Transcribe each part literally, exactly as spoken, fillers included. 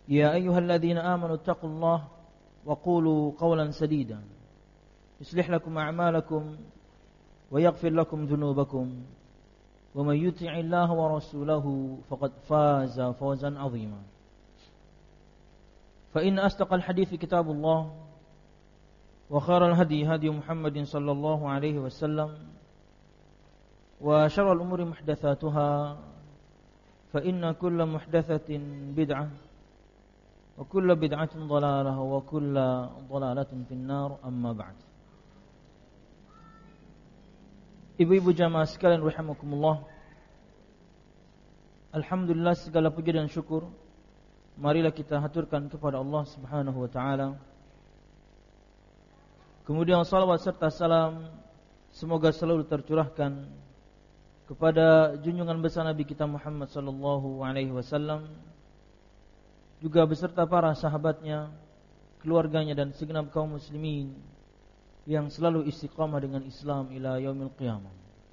يا أيها الذين آمنوا اتقوا الله وقولوا قولا سديدا يصلح لكم أعمالكم ويغفر لكم ذنوبكم ومن يطع الله ورسوله فقد فاز فوزا عظيما فإن أصدق الحديث كتاب الله وخير الهدي هدي محمد صلى الله عليه وسلم وشر الأمور محدثاتها فإن كل محدثة بدعة وكل بدعة ضلالة وكل ضلالة في النار أما بعد. Ibu-ibu jamaah sekalian rahimakumullah, alhamdulillah segala puji dan syukur marilah kita haturkan kepada Allah Subhanahu wa taala. Kemudian salawat serta salam semoga selalu tercurahkan kepada junjungan besar Nabi kita Muhammad sallallahu alaihi wasallam, juga beserta para sahabatnya, keluarganya dan segenap kaum muslimin yang selalu istiqamah dengan Islam ila yaumil qiyamah.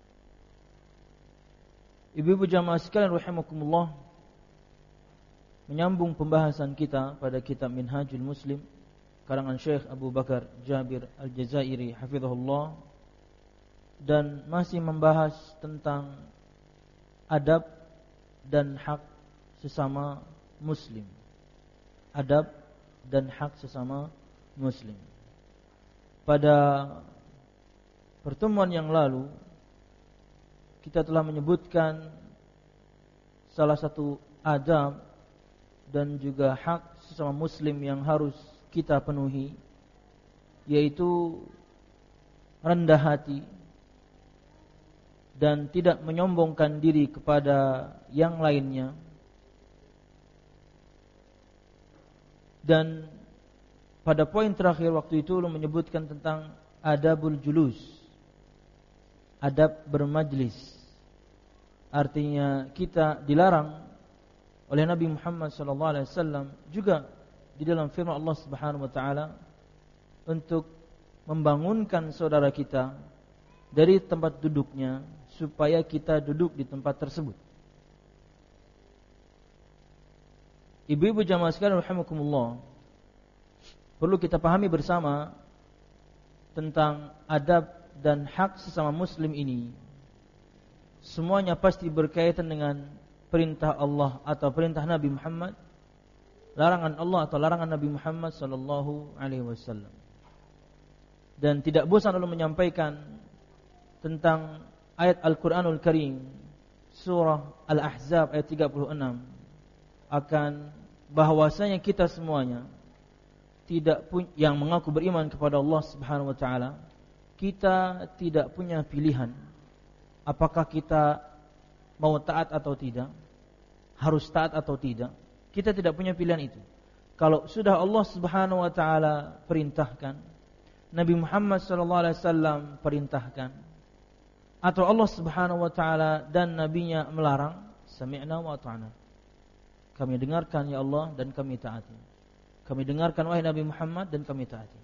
Ibu-ibu jamaah sekalian rahimakumullah, menyambung pembahasan kita pada kitab Minhajul Muslim karangan Syekh Abu Bakar Jabir Al-Jazairi hafizahullah, dan masih membahas tentang adab dan hak sesama muslim. Adab dan hak sesama muslim. Pada pertemuan yang lalu kita telah menyebutkan salah satu adab dan juga hak sesama muslim yang harus kita penuhi, yaitu rendah hati dan tidak menyombongkan diri kepada yang lainnya. Dan pada poin terakhir waktu itu menyebutkan tentang adabul julus, adab bermajlis. Artinya kita dilarang oleh Nabi Muhammad sallallahu alaihi wasallam juga di dalam firman Allah Subhanahu wa taala untuk membangunkan saudara kita dari tempat duduknya supaya kita duduk di tempat tersebut. Ibu-ibu jamaah sekalian rahimakumullah, perlu kita pahami bersama tentang adab dan hak sesama muslim ini. Semuanya pasti berkaitan dengan perintah Allah atau perintah Nabi Muhammad, larangan Allah atau larangan Nabi Muhammad sallallahu alaihi wasallam. Dan tidak bosan lalu menyampaikan tentang ayat Al-Qur'anul Karim surah Al-Ahzab ayat tiga puluh enam, akan bahwasanya kita semuanya tidak pun, yang mengaku beriman kepada Allah Subhanahu wa taala, kita tidak punya pilihan apakah kita mau taat atau tidak, harus taat atau tidak. Kita tidak punya pilihan itu. Kalau sudah Allah Subhanahu wa taala perintahkan, Nabi Muhammad sallallahu alaihi wasallam perintahkan, atau Allah Subhanahu wa taala dan nabinya melarang, sami'na wa ata'na. Kami dengarkan ya Allah dan kami taati. Kami dengarkan wahai Nabi Muhammad dan kami taati.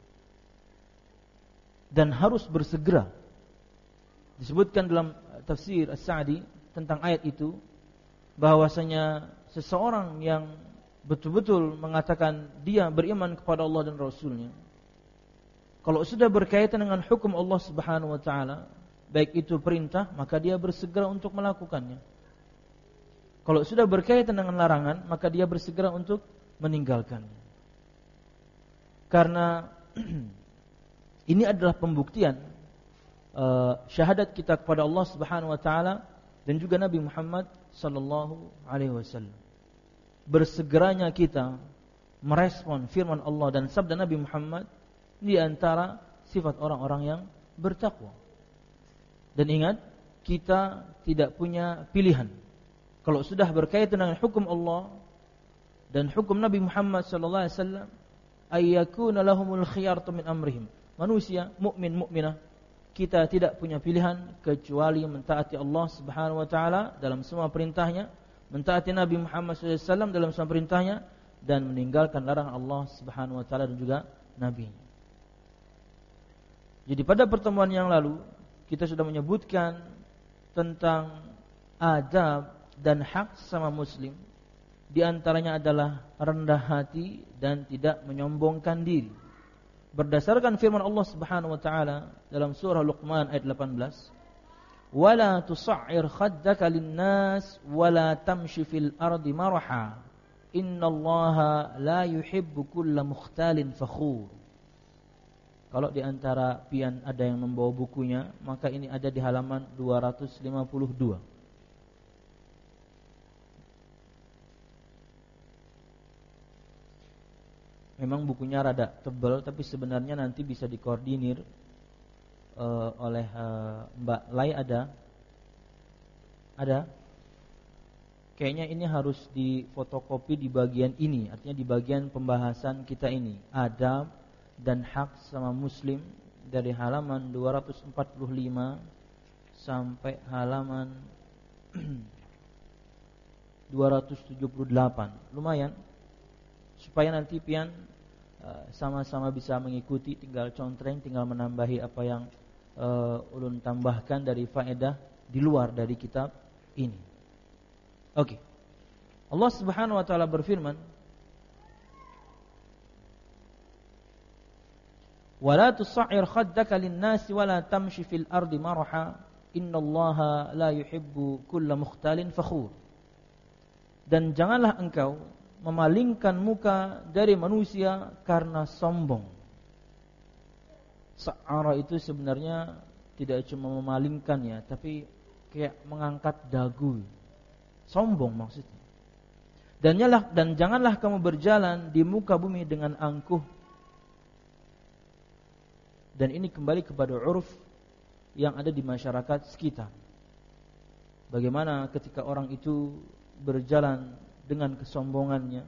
Dan harus bersegera. Disebutkan dalam tafsir As-Sa'di tentang ayat itu, bahwasanya seseorang yang betul-betul mengatakan dia beriman kepada Allah dan Rasulnya, kalau sudah berkaitan dengan hukum Allah Subhanahu wa taala, baik itu perintah, maka dia bersegera untuk melakukannya. Kalau sudah berkaitan dengan larangan, maka dia bersegera untuk meninggalkannya. Karena ini adalah pembuktian uh, syahadat kita kepada Allah Subhanahu wa taala dan juga Nabi Muhammad sallallahu alaihi wasallam. Bersegeranya kita merespon firman Allah dan sabda Nabi Muhammad di antara sifat orang-orang yang bertakwa. Dan ingat, kita tidak punya pilihan. Kalau sudah berkaitan dengan hukum Allah dan hukum Nabi Muhammad sallallahu alaihi wasallam, ayyakuna lahumul khiyaratu min amrihim. Manusia mukmin mukminah, kita tidak punya pilihan kecuali mentaati Allah Subhanahu wa taala dalam semua perintahnya, mentaati Nabi Muhammad sallallahu alaihi wasallam dalam semua perintahnya, dan meninggalkan larangan Allah Subhanahu wa taala dan juga nabi. Jadi pada pertemuan yang lalu kita sudah menyebutkan tentang adab dan hak sesama muslim Di antaranya adalah rendah hati dan tidak menyombongkan diri. Berdasarkan firman Allah Subhanahu wa taala dalam surah Luqman ayat delapan belas, "Wala tusa'ir khaddaka lin-nas wala tamshi fil ardi maraha. Innallaha la yuhibbu kulla mukhtalin fakhur." Kalau di antara pian ada yang membawa bukunya, maka ini ada di halaman dua ratus lima puluh dua. Memang bukunya rada tebal, tapi sebenarnya nanti bisa dikoordinir uh, oleh uh, Mbak Lai. Ada Ada Kayaknya ini harus difotokopi di bagian ini, artinya di bagian pembahasan kita ini, adab dan hak sama muslim, dari halaman dua ratus empat puluh lima sampai halaman dua ratus tujuh puluh delapan. Lumayan, supaya nanti pian uh, sama-sama bisa mengikuti, tinggal contreng, tinggal menambahi apa yang uh, ulun tambahkan dari faedah di luar dari kitab ini. Oke. Okay. Allah Subhanahu wa taala berfirman, "Wala tusa'ir khaddaka lin-nasi wala tamshi fil ardi maraha, innallaha la yuhibbu kulla mukhtalin fakhur." Dan janganlah engkau memalingkan muka dari manusia karena sombong. Sa'ara itu sebenarnya tidak cuma memalingkan ya, tapi kayak mengangkat dagu. Sombong maksudnya. Dan nyalah, dan janganlah kamu berjalan di muka bumi dengan angkuh. Dan ini kembali kepada uruf yang ada di masyarakat sekitar. Bagaimana ketika orang itu berjalan dengan kesombongannya,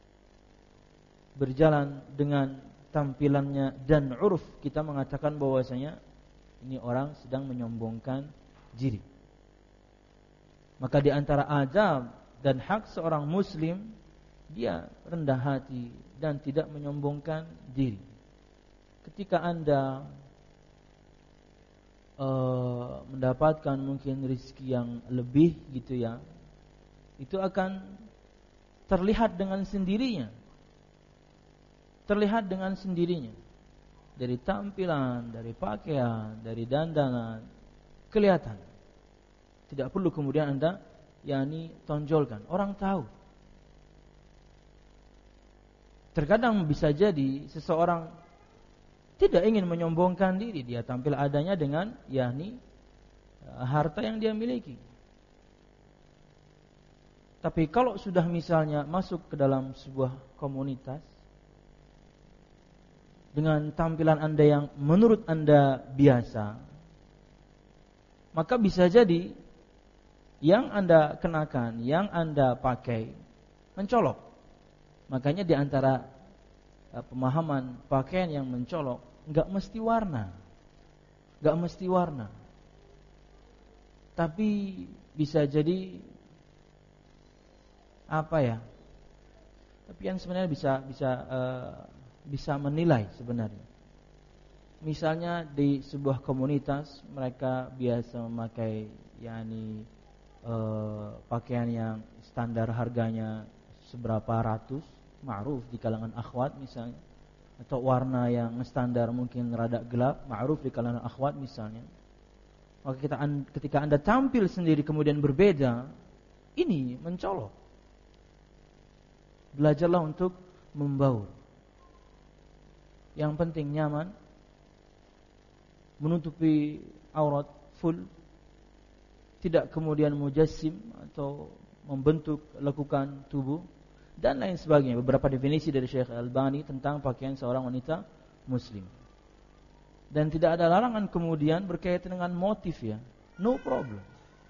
berjalan dengan tampilannya, dan uruf kita mengatakan bahwasanya ini orang sedang menyombongkan diri. Maka di antara adab dan hak seorang muslim, dia rendah hati dan tidak menyombongkan diri. Ketika Anda uh, mendapatkan mungkin rezeki yang lebih gitu ya, itu akan terlihat dengan sendirinya. Terlihat dengan sendirinya. Dari tampilan, dari pakaian, dari dandanan, kelihatan. Tidak perlu kemudian Anda yakni tonjolkan, orang tahu. Terkadang bisa jadi seseorang tidak ingin menyombongkan diri, dia tampil adanya dengan yakni harta yang dia miliki. Tapi kalau sudah misalnya masuk ke dalam sebuah komunitas dengan tampilan Anda yang menurut Anda biasa, maka bisa jadi yang Anda kenakan, yang Anda pakai mencolok. Makanya di antara uh, pemahaman pakaian yang mencolok, enggak mesti warna. Enggak mesti warna. Tapi bisa jadi apa ya? Tapi yang sebenarnya bisa bisa uh, bisa menilai sebenarnya. Misalnya di sebuah komunitas mereka biasa memakai yakni Uh, pakaian yang standar harganya seberapa ratus, ma'ruf di kalangan akhwat misalnya, atau warna yang standar mungkin rada gelap, ma'ruf di kalangan akhwat misalnya. Maka kita, ketika Anda tampil sendiri kemudian berbeda, ini mencolok. Belajarlah untuk membaur. Yang penting nyaman, menutupi aurat full, tidak kemudian mujassim atau membentuk lekukan tubuh dan lain sebagainya. Beberapa definisi dari Syekh Al-Albani tentang pakaian seorang wanita muslim. Dan tidak ada larangan kemudian berkaitan dengan motif ya, no problem.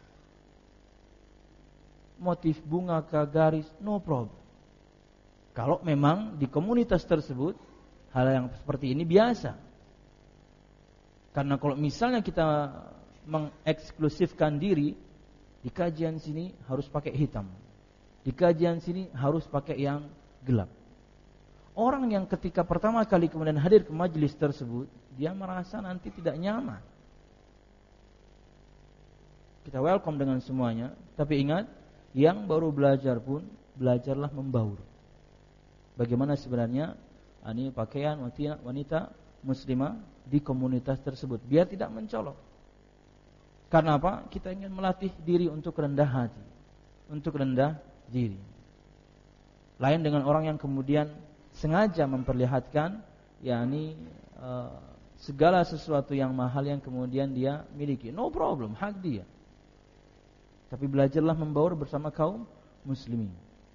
Motif bunga ke garis, no problem. Kalau memang di komunitas tersebut hal yang seperti ini biasa. Karena kalau misalnya kita mengeksklusifkan diri, di kajian sini harus pakai hitam, di kajian sini harus pakai yang gelap. Orang yang ketika pertama kali kemudian hadir ke majelis tersebut, dia merasa nanti tidak nyaman. Kita welcome dengan semuanya, tapi ingat, yang baru belajar pun belajarlah membaur. Bagaimana sebenarnya ini pakaian wanita, wanita muslimah di komunitas tersebut, biar tidak mencolok. Karena apa? Kita ingin melatih diri untuk rendah hati, untuk rendah diri. Lain dengan orang yang kemudian sengaja memperlihatkan yakni uh, segala sesuatu yang mahal yang kemudian dia miliki. No problem, hak dia. Tapi belajarlah membaur bersama kaum muslimin.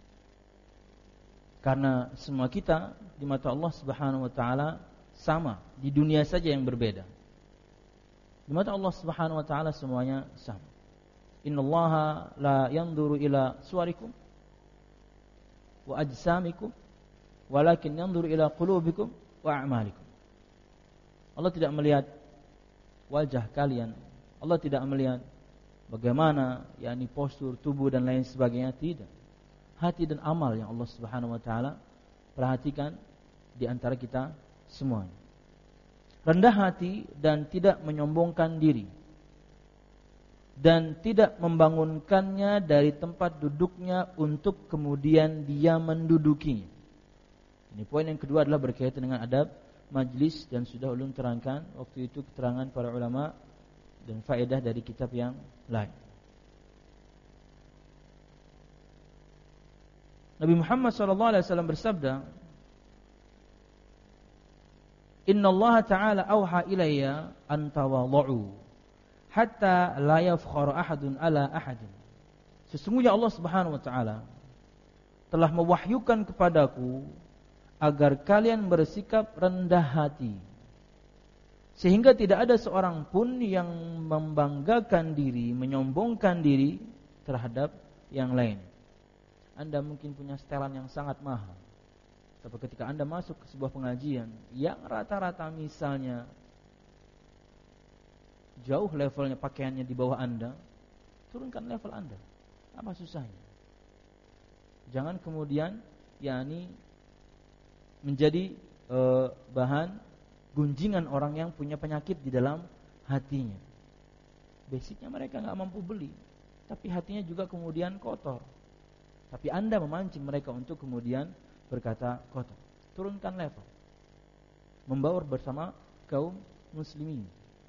Karena semua kita di mata Allah Subhanahu wa taala sama, di dunia saja yang berbeda. Di mata Allah Subhanahu wa taala semuanya sama. Innallaha la yanzuru ila suwarikum wa ajsamikum walakin yanzuru ila qulubikum wa a'malikum. Allah tidak melihat wajah kalian. Allah tidak melihat bagaimana yakni postur tubuh dan lain sebagainya, tidak. Hati dan amal yang Allah Subhanahu wa taala perhatikan di antara kita semuanya. Rendah hati dan tidak menyombongkan diri, dan tidak membangunkannya dari tempat duduknya untuk kemudian dia mendudukinya. Ini poin yang kedua adalah berkaitan dengan adab majlis, dan sudah ulun terangkan waktu itu keterangan para ulama dan faedah dari kitab yang lain. Nabi Muhammad sallallahu alaihi wasallam bersabda, Inna Allah Ta'ala awha ilayya an tawadhu'u hatta la yafkhara ahadun ala ahadin. Sesungguhnya Allah Subhanahu wa taala telah mewahyukan kepadaku agar kalian bersikap rendah hati, sehingga tidak ada seorang pun yang membanggakan diri, menyombongkan diri terhadap yang lain. Anda mungkin punya setelan yang sangat mahal, tapi ketika Anda masuk ke sebuah pengajian yang rata-rata misalnya jauh levelnya pakaiannya di bawah Anda, turunkan level Anda. Apa susahnya? Jangan kemudian yakni menjadi e, bahan gunjingan orang yang punya penyakit di dalam hatinya. Basicnya mereka nggak mampu beli, tapi hatinya juga kemudian kotor. Tapi Anda memancing mereka untuk kemudian berkata kotor. Turunkan level. Membaur bersama kaum muslimin.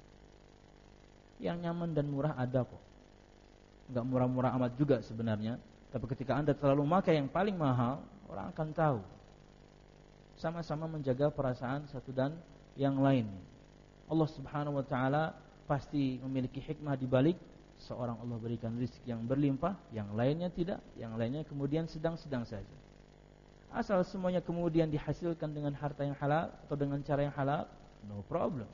Yang nyaman dan murah ada kok. Enggak murah-murah amat juga sebenarnya. Tapi ketika Anda terlalu memakai yang paling mahal, orang akan tahu. Sama-sama menjaga perasaan satu dan yang lain. Allah Subhanahu wa taala pasti memiliki hikmah di balik seorang Allah berikan rezeki yang berlimpah, yang lainnya tidak, yang lainnya kemudian sedang-sedang saja. Asal semuanya kemudian dihasilkan dengan harta yang halal atau dengan cara yang halal, no problem.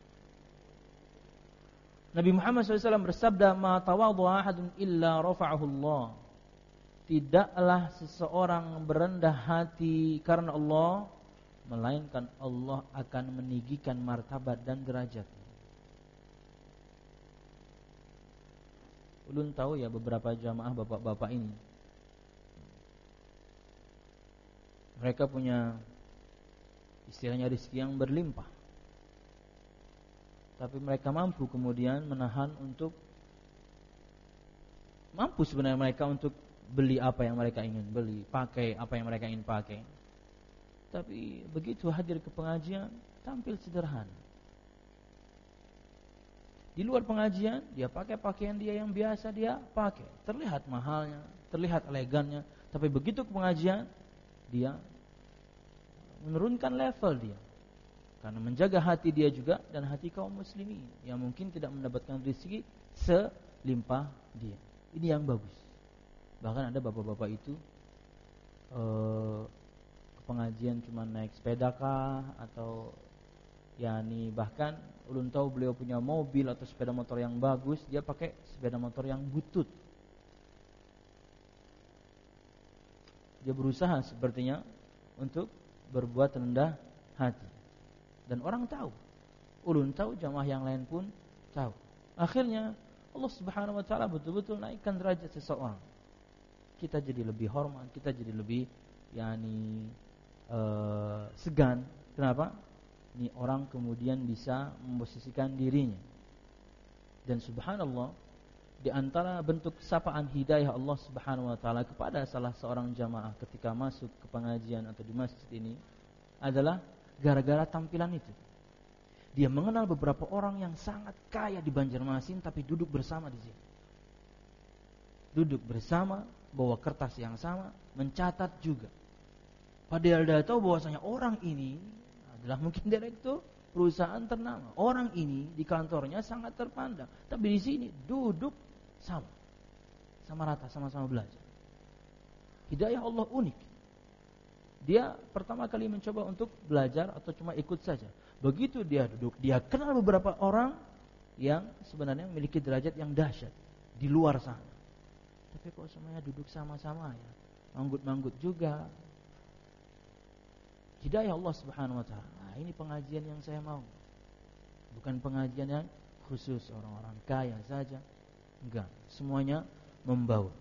Nabi Muhammad shallallahu alaihi wasallam bersabda, "Ma tawadhu'a ahadun illa rafa'ahu Allah." Tidaklah seseorang berendah hati karena Allah, melainkan Allah akan meninggikan martabat dan derajat. Ulun tahu ya beberapa jamaah bapak-bapak ini, mereka punya istilahnya rezeki yang berlimpah, tapi mereka mampu kemudian menahan untuk mampu sebenarnya mereka untuk beli apa yang mereka ingin beli, pakai apa yang mereka ingin pakai. Tapi begitu hadir ke pengajian, tampil sederhana. Di luar pengajian, dia pakai pakaian dia yang biasa dia pakai, terlihat mahalnya, terlihat elegannya. Tapi begitu ke pengajian, dia menurunkan level dia, karena menjaga hati dia juga dan hati kaum muslimin yang mungkin tidak mendapatkan rezeki selimpah dia. Ini yang bagus. Bahkan ada bapak-bapak itu eh, ke pengajian cuma naik sepeda kah, atau yakni bahkan ulun tahu beliau punya mobil atau sepeda motor yang bagus, dia pakai sepeda motor yang butut. Dia berusaha sepertinya untuk berbuat rendah hati, dan orang tahu, ulun tahu, jamaah yang lain pun tahu. Akhirnya Allah Subhanahu wa taala betul-betul naikkan derajat seseorang. Kita jadi lebih hormat, kita jadi lebih yakni uh, segan. Kenapa? Ini orang kemudian bisa memposisikan dirinya. Dan subhanallah, di antara bentuk sapaan hidayah Allah Subhanahu wa taala kepada salah seorang jamaah ketika masuk ke pengajian atau di masjid ini adalah gara-gara tampilan itu. Dia mengenal beberapa orang yang sangat kaya di Banjarmasin tapi duduk bersama di sini. Duduk bersama, bawa kertas yang sama, mencatat juga. Padahal dia tahu bahwasanya orang ini adalah mungkin direktur perusahaan ternama. Orang ini di kantornya sangat terpandang, tapi di sini duduk sama, sama rata, sama-sama belajar. Hidayah Allah unik. Dia pertama kali mencoba untuk belajar atau cuma ikut saja. Begitu dia duduk, dia kenal beberapa orang yang sebenarnya memiliki derajat yang dahsyat di luar sana. Tapi kok semuanya duduk sama-sama ya, manggut-manggut juga. Hidayah Allah Subhanahu wa taala. Nah, ini pengajian yang saya mau. Bukan pengajian yang khusus orang-orang kaya saja. Enggak, semuanya membaur.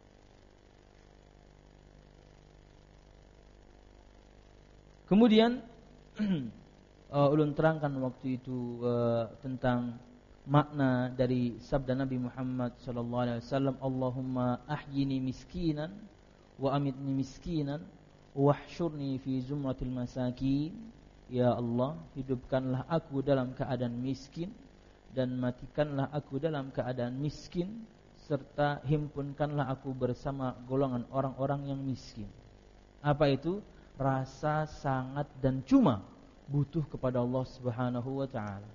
Kemudian uh, ulun terangkan waktu itu uh, tentang makna dari sabda Nabi Muhammad sallallahu alaihi wasallam, Allahumma ahyini miskinan wa amitni miskinan wahsyurni fi zumratil masakin. Ya Allah, hidupkanlah aku dalam keadaan miskin dan matikanlah aku dalam keadaan miskin, serta himpunkanlah aku bersama golongan orang-orang yang miskin. Apa itu? Rasa sangat dan cuma butuh kepada Allah Subhanahu wa taala.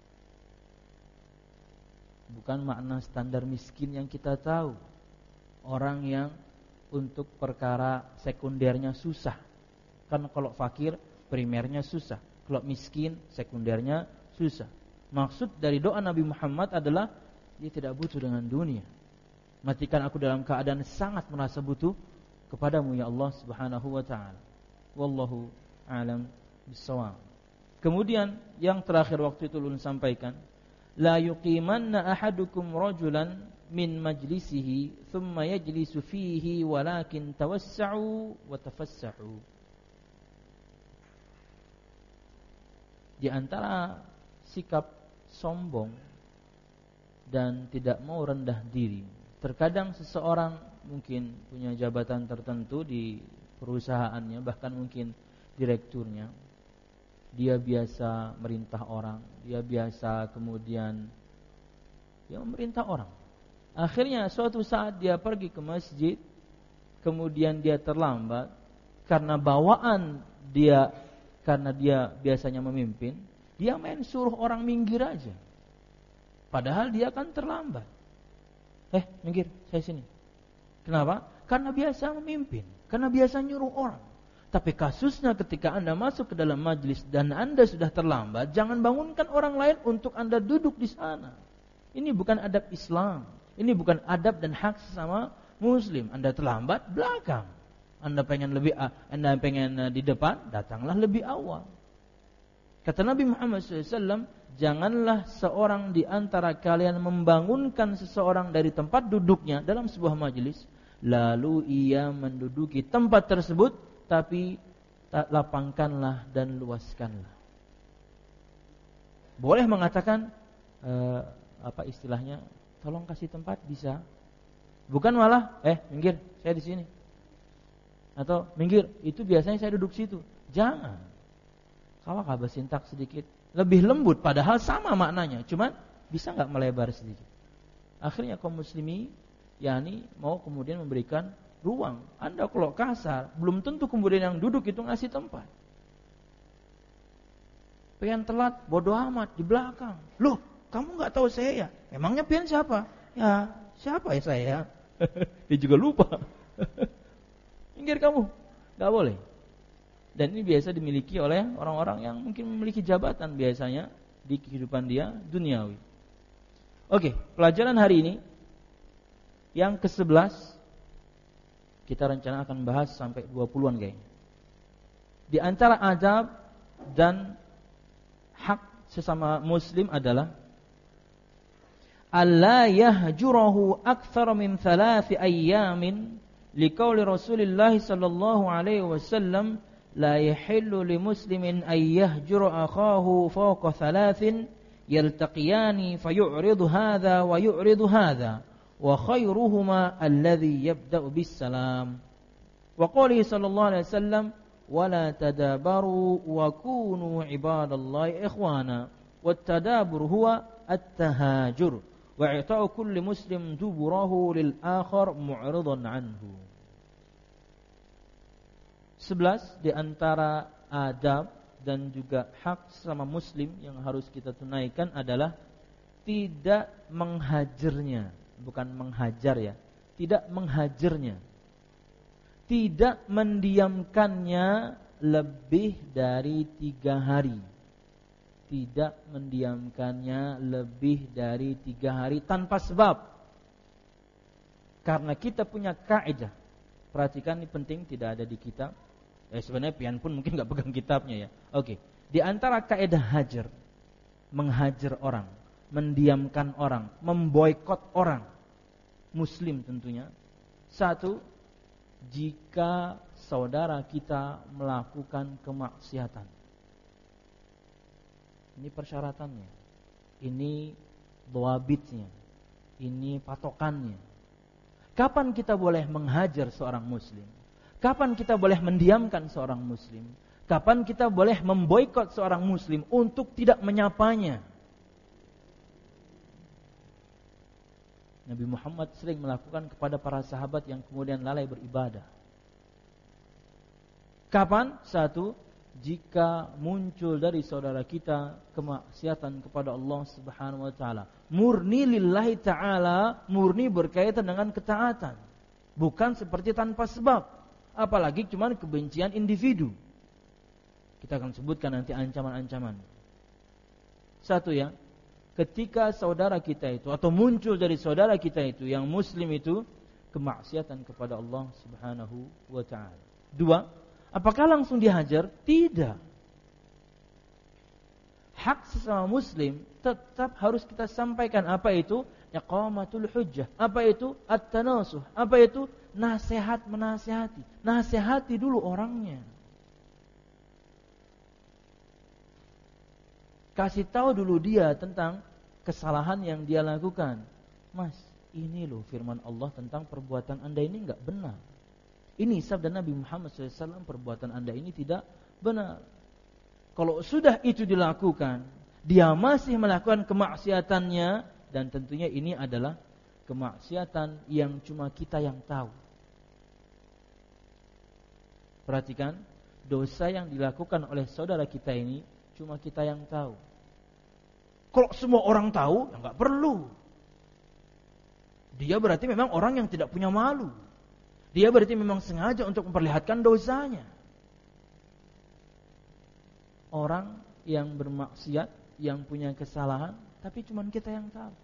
Bukan makna standar miskin yang kita tahu. Orang yang untuk perkara sekundernya susah. Kan kalau fakir primernya susah, kalau miskin sekundernya susah. Maksud dari doa Nabi Muhammad adalah dia tidak butuh dengan dunia. Matikan aku dalam keadaan sangat merasa butuh kepadamu ya Allah Subhanahu wa taala. Wallahu a'lam bissawab. Kemudian yang terakhir waktu itu ulun sampaikan, la yuqimanna ahadukum rajulan min majlisihi thumma yajlisu fihi walakin tawassa'u wa tafassahu. Di antara sikap sombong dan tidak mau rendah diri. Terkadang seseorang mungkin punya jabatan tertentu di perusahaannya, bahkan mungkin direkturnya. Dia biasa merintah orang, dia biasa kemudian dia memerintah orang. Akhirnya suatu saat dia pergi ke masjid, kemudian dia terlambat karena bawaan dia, karena dia biasanya memimpin. Dia main suruh orang minggir aja. Padahal dia kan terlambat. Eh, minggir, saya sini. Kenapa? Karena biasa memimpin, karena biasa nyuruh orang. Tapi kasusnya ketika Anda masuk ke dalam majlis dan Anda sudah terlambat, jangan bangunkan orang lain untuk Anda duduk di sana. Ini bukan adab Islam. Ini bukan adab dan hak sesama muslim. Anda terlambat, belakang. Anda pengen lebih Anda pengen di depan, datanglah lebih awal. Kata Nabi Muhammad shallallahu alaihi wasallam, janganlah seorang di antara kalian membangunkan seseorang dari tempat duduknya dalam sebuah majlis, lalu ia menduduki tempat tersebut, tapi lapangkanlah dan luaskanlah. Boleh mengatakan eh, apa istilahnya, tolong kasih tempat, bisa. Bukan malah, eh minggir, saya di sini. Atau minggir, itu biasanya saya duduk situ. Jangan. Kalau kabah sintak sedikit, lebih lembut, padahal sama maknanya, cuman bisa nggak melebar sedikit. Akhirnya kaum muslimi, yakni mau kemudian memberikan ruang. Anda kalau kasar, belum tentu kemudian yang duduk itu ngasih tempat. Pengen telat, bodoh amat di belakang. Loh, kamu nggak tahu saya ya? Memangnya pian siapa? Ya, siapa ya saya? Dia juga lupa. Minggir kamu, nggak boleh. Dan ini biasa dimiliki oleh orang-orang yang mungkin memiliki jabatan biasanya di kehidupan dia duniawi. Oke, pelajaran hari ini yang kesebelas, kita rencana akan bahas sampai dua puluhan kayaknya. Di antara adab dan hak sesama muslim adalah alla yahjurahu akthar min thalathi ayyamin liqauli Rasulillah sallallahu alaihi wasallam la yahillu limuslimin ay yahjura akhahu fawqa thalathin yaltaqiyani fayu'ridu hadha wa yu'ridu hadha wa khairuhuma alladhi yabda'u bis salam. Wa qali sallallahu alaihi wasallam wala tadabaru wa kunu ibadallahi ikhwana. Wat tadabur huwa at-tahajur wa i'ta'u kulli muslim duburahu lil akhar mu'ridan anhu. Sebelas di antara adab dan juga hak sama muslim yang harus kita tunaikan adalah tidak menghajarnya, bukan menghajar ya, tidak menghajarnya, tidak mendiamkannya lebih dari tiga hari, tidak mendiamkannya lebih dari tiga hari tanpa sebab. Karena kita punya kaidah, perhatikan ini penting, tidak ada di kitab. Eh, sebenarnya pian pun mungkin nggak pegang kitabnya ya. Oke, di antara kaidah hajar, menghajar orang, mendiamkan orang, memboikot orang, muslim tentunya. Satu, jika saudara kita melakukan kemaksiatan. Ini persyaratannya, ini dhawabitnya, ini patokannya. Kapan kita boleh menghajar seorang muslim? Kapan kita boleh mendiamkan seorang muslim? Kapan kita boleh memboikot seorang muslim untuk tidak menyapanya? Nabi Muhammad sering melakukan kepada para sahabat yang kemudian lalai beribadah. Kapan? Satu, jika muncul dari saudara kita kemaksiatan kepada Allah Subhanahu wa taala, murni lillahi taala, murni berkaitan dengan ketaatan, bukan seperti tanpa sebab. Apalagi cuma kebencian individu. Kita akan sebutkan nanti ancaman-ancaman. Satu ya, ketika saudara kita itu atau muncul dari saudara kita itu yang muslim itu kemaksiatan kepada Allah Subhanahu wa taala. Dua, apakah langsung dihajar? Tidak. Hak sesama muslim tetap harus kita sampaikan. Apa itu? Iqamatul hujjah. Apa itu? At-tanasuh. Apa itu? Nasihat menasihati. Nasihati dulu orangnya. Kasih tahu dulu dia tentang kesalahan yang dia lakukan. Mas, ini loh firman Allah tentang perbuatan Anda ini enggak benar. Ini sabda Nabi Muhammad shallallahu alaihi wasallam, perbuatan Anda ini tidak benar. Kalau sudah itu dilakukan, dia masih melakukan kemaksiatannya, dan tentunya ini adalah kemaksiatan yang cuma kita yang tahu. Perhatikan, dosa yang dilakukan oleh saudara kita ini cuma kita yang tahu. Kalau semua orang tahu, ya nggak perlu. Dia berarti memang orang yang tidak punya malu. Dia berarti memang sengaja untuk memperlihatkan dosanya. Orang yang bermaksiat, yang punya kesalahan, tapi cuma kita yang tahu.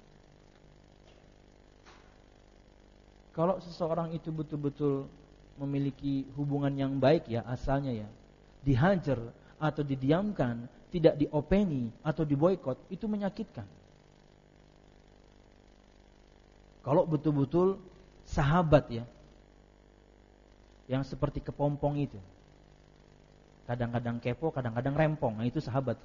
Kalau seseorang itu betul-betul memiliki hubungan yang baik ya asalnya ya, dihajar atau didiamkan, tidak diopeni atau diboikot, itu menyakitkan. Kalau betul-betul sahabat ya, yang seperti kepompong itu, kadang-kadang kepo, kadang-kadang rempong, nah itu sahabat.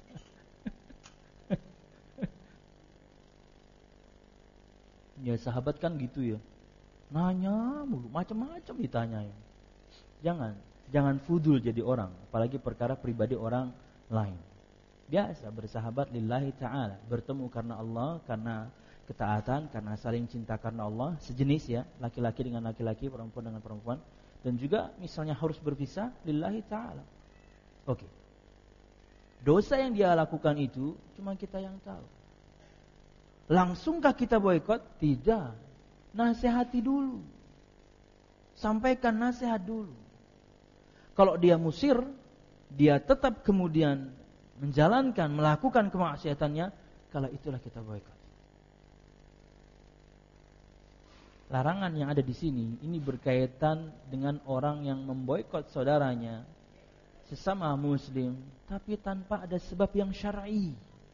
Ya sahabat kan gitu ya, nanya mulu, macam-macam ditanyain. Jangan, jangan fudul jadi orang, apalagi perkara pribadi orang lain. Biasa bersahabat lillahi ta'ala, bertemu karena Allah, karena ketaatan, karena saling cinta karena Allah, sejenis ya, laki-laki dengan laki-laki, perempuan dengan perempuan, dan juga misalnya harus berpisah lillahi ta'ala. Oke. Dosa yang dia lakukan itu cuma kita yang tahu. Langsungkah kita boikot? Tidak. Nasihati dulu. Sampaikan nasihat dulu. Kalau dia musir, dia tetap kemudian menjalankan, melakukan kemaksiatannya, kalau itulah kita boikot. Larangan yang ada di sini ini berkaitan dengan orang yang memboikot saudaranya sesama muslim, tapi tanpa ada sebab yang syar'i.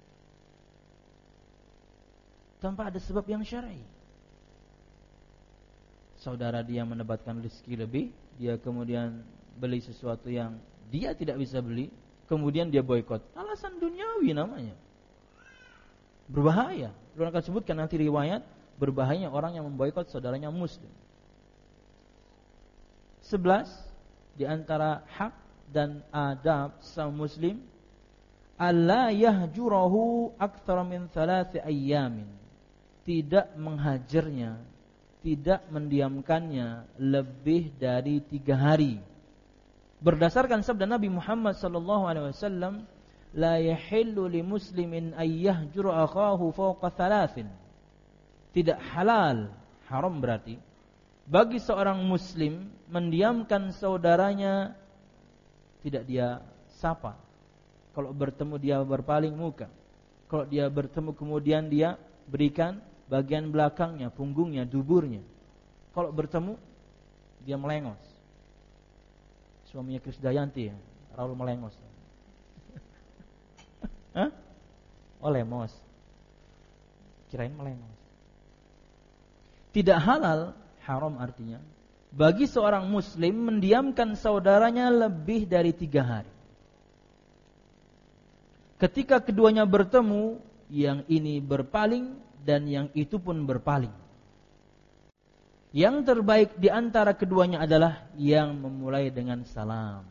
Tanpa ada sebab yang syar'i. Saudara dia mendapatkan rezeki lebih, dia kemudian beli sesuatu yang dia tidak bisa beli, kemudian dia boikot. Alasan duniawi namanya. Berbahaya. Lu akan sebutkan nanti riwayat, berbahayanya orang yang memboikot saudaranya muslim. Sebelas, di antara hak dan adab sesama muslim, alla yahjurahu aktsara min thalath ayyamin. Tidak menghajarnya, tidak mendiamkannya lebih dari tiga hari. Berdasarkan sabda Nabi Muhammad sallallahu alaihi wasallam, la yahillu li muslimin ay yahjura akhahu fawqa thalathin. Tidak halal, haram berarti, bagi seorang muslim mendiamkan saudaranya, tidak dia sapa. Kalau bertemu dia berpaling muka. Kalau dia bertemu kemudian dia berikan bagian belakangnya, punggungnya, duburnya. Kalau bertemu dia melengos. Suaminya Krisdayanti ya, Raul melengos. Hah? Oh lemos. Kirain melengos. Tidak halal, haram artinya, bagi seorang muslim mendiamkan saudaranya lebih dari tiga hari. Ketika keduanya bertemu, yang ini berpaling dan yang itu pun berpaling. Yang terbaik di antara keduanya adalah yang memulai dengan salam.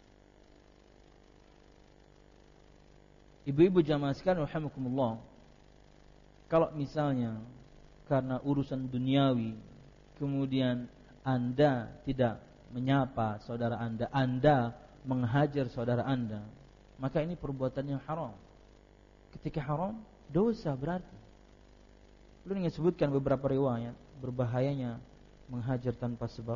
Ibu-ibu jamaah sekalian rahimakumullah, kalau misalnya karena urusan duniawi kemudian Anda tidak menyapa saudara Anda, Anda menghajar saudara Anda, maka ini perbuatan yang haram. Ketika haram, dosa berarti. Belum ingin sebutkan beberapa riwayat berbahayanya menghajar tanpa sebab.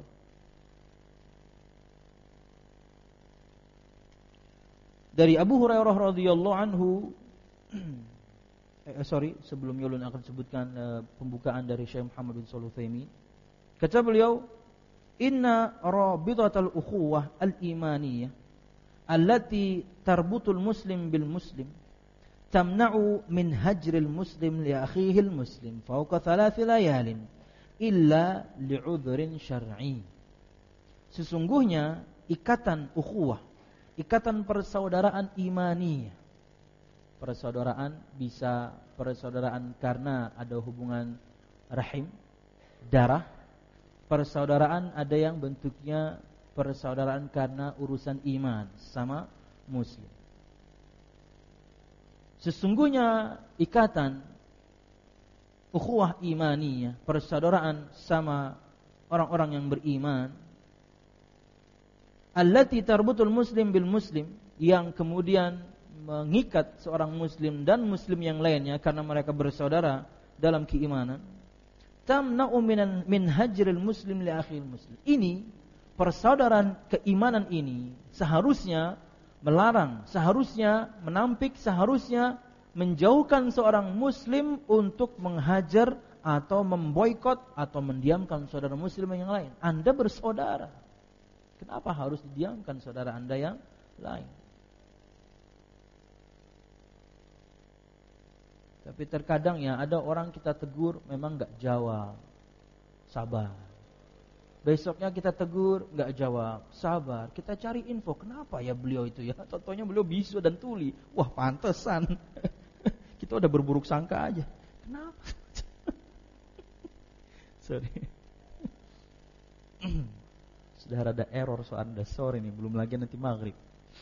Dari Abu Hurairah radhiyallahu anhu, eh, sorry sebelum Yulun akan sebutkan uh, pembukaan dari Syekh Muhammad bin Shalih Al-Utsaimin. Kata beliau, inna rabitatal ukhuwah al-imaniyah allati tarbutul muslim bil muslim tamna'u min hajril muslim li akhihil muslim fawqa thalath layalin illa li'udhrin syar'i. Sesungguhnya ikatan ukhuwah, ikatan persaudaraan imaniyah. Persaudaraan bisa persaudaraan karena ada hubungan rahim, darah. Persaudaraan ada yang bentuknya persaudaraan karena urusan iman sama muslim. Sesungguhnya ikatan ukhuwah imaniyah, persaudaraan sama orang-orang yang beriman, allati tarbutul muslim bil muslim, yang kemudian mengikat seorang muslim dan muslim yang lainnya karena mereka bersaudara dalam keimanan, tamna'u minan min hajril muslim li akhil muslim. Ini persaudaraan keimanan ini seharusnya melarang, seharusnya menampik, seharusnya menjauhkan seorang muslim untuk menghajar atau memboikot atau mendiamkan saudara muslim yang lain. Anda bersaudara, kenapa harus didiamkan saudara Anda yang lain? Tapi terkadang ya ada orang kita tegur memang enggak jawab, sabar. Besoknya kita tegur enggak jawab, sabar. Kita cari info, kenapa ya beliau itu ya? Contohnya beliau bisu dan tuli. Wah pantesan. Kita udah berburuk sangka aja. Kenapa? Sorry. Sudah ada error soal Anda sore ini, belum lagi nanti maghrib.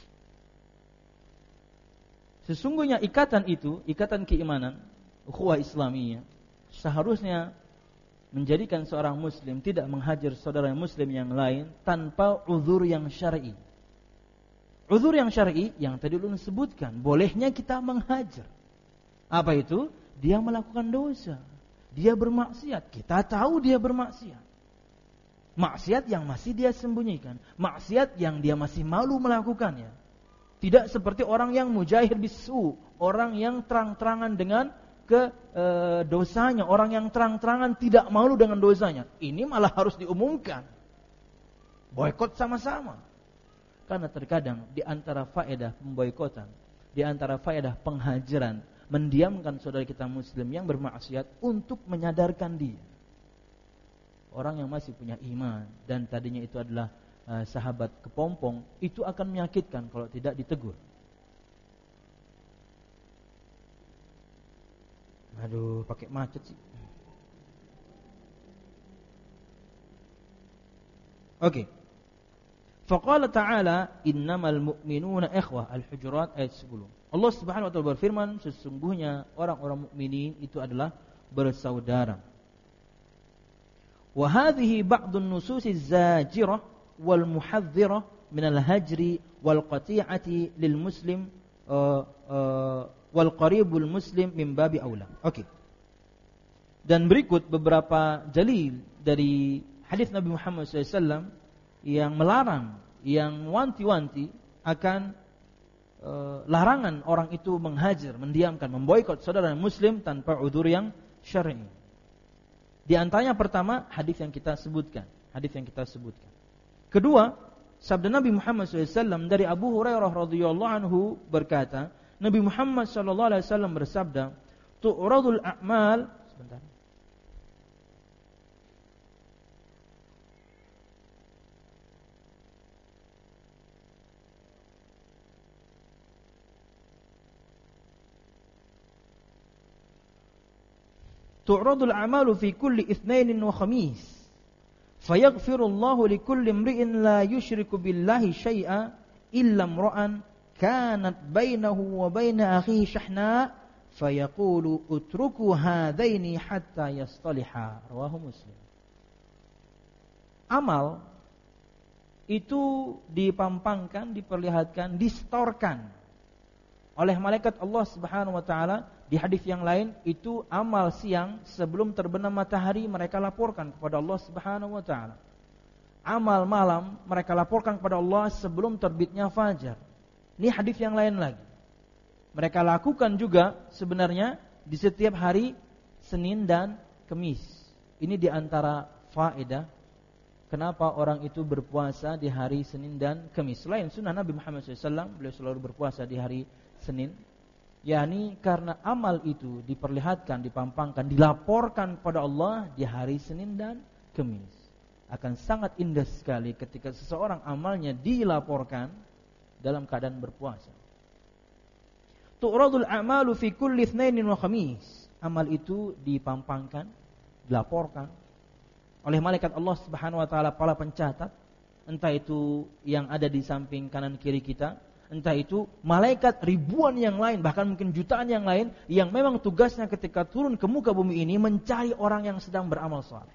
Sesungguhnya ikatan itu, ikatan keimanan, ukhuwah Islamiyah, seharusnya menjadikan seorang muslim tidak menghajar saudara muslim yang lain tanpa uzur yang syar'i. Uzur yang syar'i yang tadi ulun sebutkan, bolehnya kita menghajar. Apa itu? Dia melakukan dosa, dia bermaksiat, kita tahu dia bermaksiat. Maksiat yang masih dia sembunyikan, maksiat yang dia masih malu melakukannya. Tidak seperti orang yang mujahir bisu, orang yang terang-terangan dengan ke e, dosanya, orang yang terang-terangan tidak malu dengan dosanya. Ini malah harus diumumkan. Boikot sama-sama. Karena terkadang di antara faedah pemboikotan, di antara faedah penghajaran, mendiamkan saudara kita muslim yang bermaksiat untuk menyadarkan dia. Orang yang masih punya iman dan tadinya itu adalah uh, sahabat kepompong, itu akan menyakitkan kalau tidak ditegur. Aduh, pakai macet sih. Oke. Faqala ta'ala innamal mu'minuna ikhwah. Al-Hujurat ayat sepuluh. Allah Subhanahu wa taala berfirman, sesungguhnya orang-orang mukminin itu adalah bersaudara. Wa hadhihi ba'dun nususiz zajirah wal muhadhdhirah min al-hajri wal qati'ati lil muslim uh, uh, wal qaribul muslim min babi aula. Oke. Dan berikut beberapa dalil dari hadis Nabi Muhammad shallallahu alaihi wasallam yang melarang, yang wanti-wanti akan e, larangan orang itu menghajar, mendiamkan, memboikot saudara muslim tanpa udzur yang syar'i. Di antaranya pertama hadis yang kita sebutkan, hadis yang kita sebutkan. Kedua, sabda Nabi Muhammad shallallahu alaihi wasallam dari Abu Hurairah radhiyallahu anhu berkata, Nabi Muhammad shallallahu alaihi wasallam bersabda, tu'radul a'mal, sebentar. Tu'radul a'malu fi kulli itsnainin wa khamis fayaghfirullahu likulli imri'in la yusyriku billahi syai'a illa imra'an kanat bainahu wa baina akhihi syahna fayaqulu utruku hadaini hatta yastaliha. Rawahu Muslim. Amal itu dipampangkan, diperlihatkan, distorkan oleh malaikat Allah Subhanahu wa taala. Di hadis yang lain, itu amal siang sebelum terbenam matahari mereka laporkan kepada Allah Subhanahu wa taala. Amal malam mereka laporkan kepada Allah sebelum terbitnya fajar. Ini hadis yang lain lagi. Mereka lakukan juga sebenarnya di setiap hari Senin dan Kamis. Ini di antara faedah kenapa orang itu berpuasa di hari Senin dan Kamis. Selain sunnah Nabi Muhammad shallallahu alaihi wasallam, beliau selalu berpuasa di hari Senin. yakni karena amal itu diperlihatkan, dipampangkan, dilaporkan kepada Allah di hari Senin dan Kamis. Akan sangat indah sekali ketika seseorang amalnya dilaporkan dalam keadaan berpuasa. Tu'radul a'malu fi kulli itsnainin wa khamis. Amal itu dipampangkan, dilaporkan oleh malaikat Allah Subhanahu wa taala, para pencatat, entah itu yang ada di samping kanan kiri kita, entah itu malaikat ribuan yang lain, bahkan mungkin jutaan yang lain, yang memang tugasnya ketika turun ke muka bumi ini mencari orang yang sedang beramal saleh.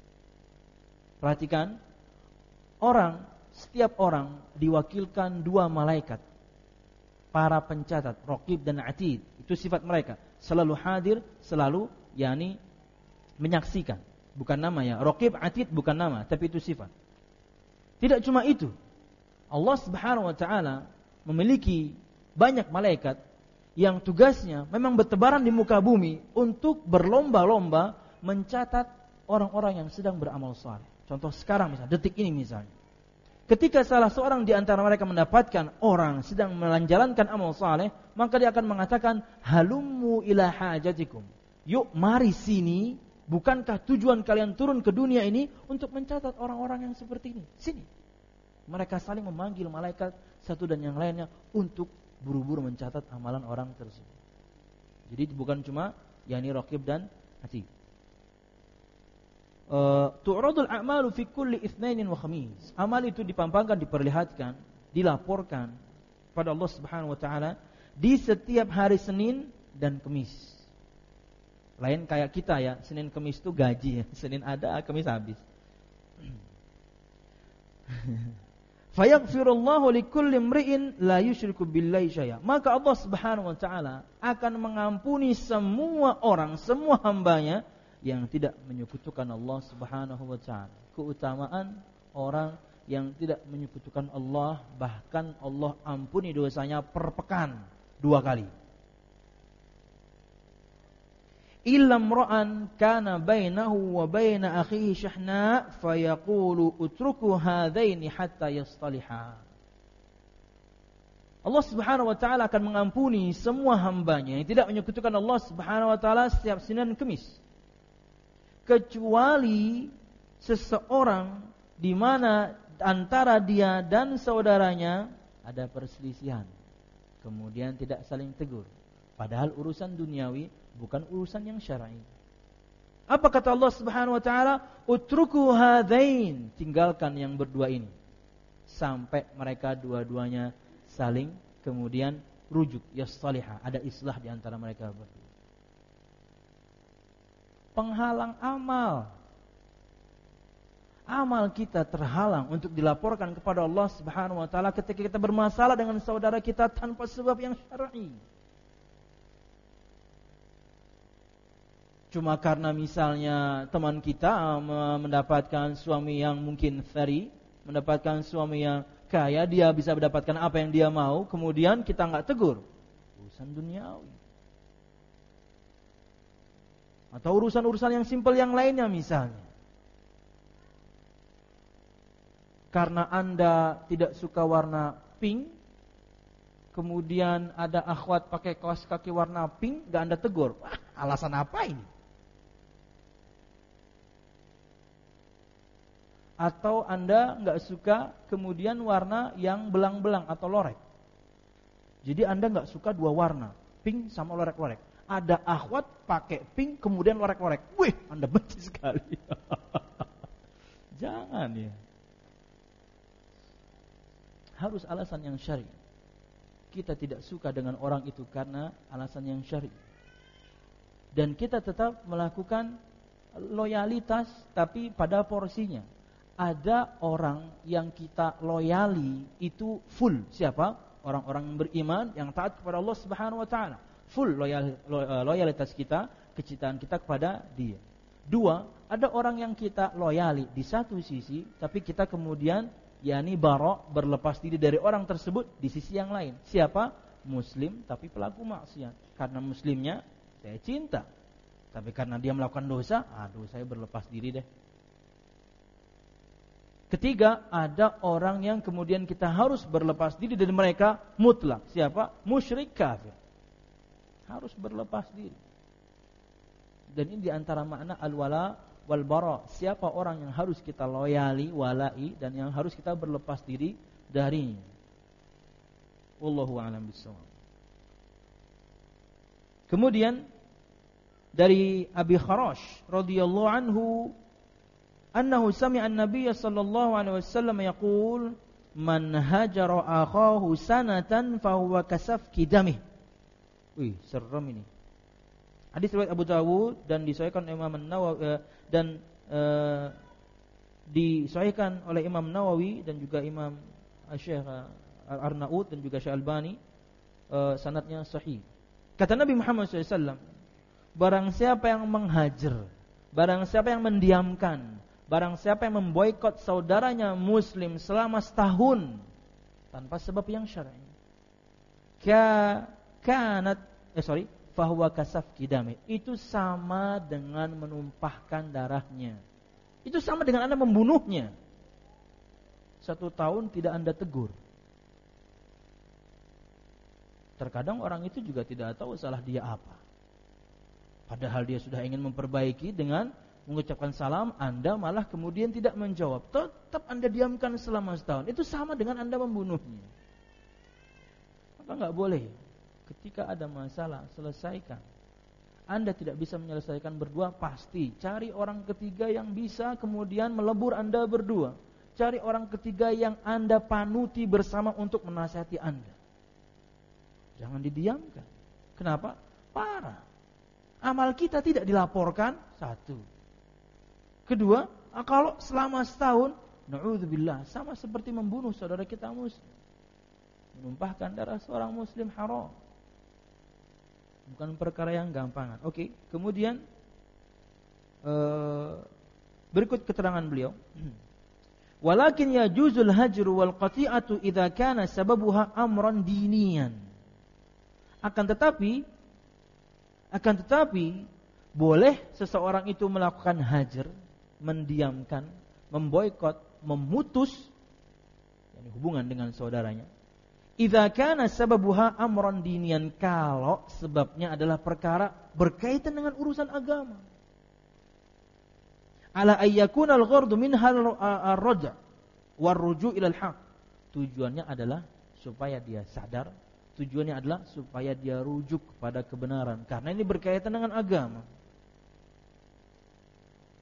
Perhatikan, orang, setiap orang diwakilkan dua malaikat, para pencatat, Raqib dan Atid. Itu sifat mereka, selalu hadir, selalu yakni menyaksikan. Bukan nama ya, Raqib, Atid bukan nama, tapi itu sifat. Tidak cuma itu, Allah Subhanahu wa taala memiliki banyak malaikat yang tugasnya memang bertebaran di muka bumi untuk berlomba-lomba mencatat orang-orang yang sedang beramal saleh. Contoh sekarang misalnya, detik ini misalnya, ketika salah seorang di antara mereka mendapatkan orang sedang menjalankan amal saleh, maka dia akan mengatakan, halummu ila hajatikum, yuk mari sini, bukankah tujuan kalian turun ke dunia ini untuk mencatat orang-orang yang seperti ini? Sini. Mereka saling memanggil malaikat satu dan yang lainnya untuk buru-buru mencatat amalan orang tersebut. Jadi bukan cuma yakni Raqib dan Atid. Uh, tu'radul a'malu fi kulli itsnainin wa khamis. Amal itu dipampangkan, diperlihatkan, dilaporkan pada Allah Subhanahu wa taala di setiap hari Senin dan Kamis. Lain kayak kita ya, Senin Kamis itu gaji ya. Senin ada, Kamis habis. Fayaghfirullahu likulli imri'in la yusyriku billahi syai'a. Maka Allah Subhanahu wa taala akan mengampuni semua orang, semua hambanya yang tidak menyekutukan Allah Subhanahu wa taala. Keutamaan orang yang tidak menyekutukan Allah, bahkan Allah ampuni dosanya per pekan dua kali. Illam ra'an kana bainahu wa baina akhihi syahna fayaqulu utruku hadaini hatta yastaliha. Allah Subhanahu wa taala akan mengampuni semua hambanya yang tidak menyekutukan Allah Subhanahu wa taala setiap Senin dan Kamis, kecuali seseorang di mana antara dia dan saudaranya ada perselisihan, kemudian tidak saling tegur, padahal urusan duniawi bukan urusan yang syar'i. Apa kata Allah Subhanahu wa taala? Utruku hadain, tinggalkan yang berdua ini sampai mereka dua-duanya saling kemudian rujuk, yastalihah, ada islah di antara mereka berdua. Penghalang amal. Amal kita terhalang untuk dilaporkan kepada Allah Subhanahu wa taala ketika kita bermasalah dengan saudara kita tanpa sebab yang syar'i. Cuma karena misalnya teman kita mendapatkan suami yang mungkin thari, mendapatkan suami yang kaya, dia bisa mendapatkan apa yang dia mau, kemudian kita enggak tegur. Urusan duniawi. Atau urusan-urusan yang simpel yang lainnya misalnya. Karena Anda tidak suka warna pink, kemudian ada akhwat pakai kaos kaki warna pink, gak Anda tegur. Wah, alasan apa ini? Atau Anda gak suka kemudian warna yang belang-belang atau lorek. Jadi Anda gak suka dua warna, pink sama lorek-lorek. Ada akhwat pakai pink kemudian lorek-lorek. Wih, Anda benci sekali. Jangan ya. Harus alasan yang syar'i. Kita tidak suka dengan orang itu karena alasan yang syar'i. Dan kita tetap melakukan loyalitas tapi pada porsinya. Ada orang yang kita loyali itu full. Siapa? Orang-orang yang beriman yang taat kepada Allah Subhanahu wa taala. Full loyal, loyalitas kita, kecintaan kita kepada dia. Dua, ada orang yang kita loyali di satu sisi tapi kita kemudian yakni bara, berlepas diri dari orang tersebut di sisi yang lain. Siapa? Muslim tapi pelaku maksiat. Karena muslimnya saya cinta, tapi karena dia melakukan dosa, aduh saya berlepas diri deh. Ketiga, ada orang yang kemudian kita harus berlepas diri dari mereka mutlak. Siapa? Musyrik kafir. Harus berlepas diri. Dan ini diantara makna al-wala wal bara. Siapa orang yang harus kita loyali, walai, dan yang harus kita berlepas diri darinya. Wallahu a'lam bishawab. Kemudian dari Abi Kharash radhiyallahu anhu, annahu sami'a an-nabiy sallallahu alaihi wasallam yaqul, man hajara akhahu sanatan fa huwa kasafki damih. Wih, serem ini. Hadis riwayat Abu Dawud dan disahihkan Imam An-Nawawi dan uh, disahihkan oleh Imam Nawawi dan juga Imam Syekh Al-Arnaud dan juga Syekh Albani, uh, sanadnya sahih. Kata Nabi Muhammad shallallahu alaihi wasallam, barang siapa yang menghajar, barang siapa yang mendiamkan, barang siapa yang memboikot saudaranya muslim selama setahun tanpa sebab yang syar'i, ka kanat eh sorry fahuwa kasafki dami, itu sama dengan menumpahkan darahnya. Itu sama dengan Anda membunuhnya. Satu tahun tidak Anda tegur. Terkadang orang itu juga tidak tahu salah dia apa. Padahal dia sudah ingin memperbaiki dengan mengucapkan salam, Anda malah kemudian tidak menjawab. Tetap Anda diamkan selama setahun. Itu sama dengan Anda membunuhnya. Maka enggak boleh. Ketika ada masalah, selesaikan. Anda tidak bisa menyelesaikan berdua, pasti cari orang ketiga yang bisa kemudian melebur Anda berdua. Cari orang ketiga yang Anda panuti bersama untuk menasihati Anda. Jangan didiamkan. Kenapa? Parah. Amal kita tidak dilaporkan, satu. Kedua, kalau selama setahun, na'udzubillah, sama seperti membunuh saudara kita muslim. Menumpahkan darah seorang muslim haram. Bukan perkara yang gampangan. Oke, kemudian uh, berikut keterangan beliau. Walakin yajuzul hajru wal qati'atu idza kana sababuha amran diniyan. Akan tetapi akan tetapi boleh seseorang itu melakukan hajar, mendiamkan, memboikot, memutus yani hubungan dengan saudaranya. Idza kana sababuha amran diniyan, kalau sebabnya adalah perkara berkaitan dengan urusan agama. Ala ayyakuna al-ghardu minha ar-raja' war-ruju' ila al-haq. Tujuannya adalah supaya dia sadar, tujuannya adalah supaya dia rujuk kepada kebenaran, karena ini berkaitan dengan agama.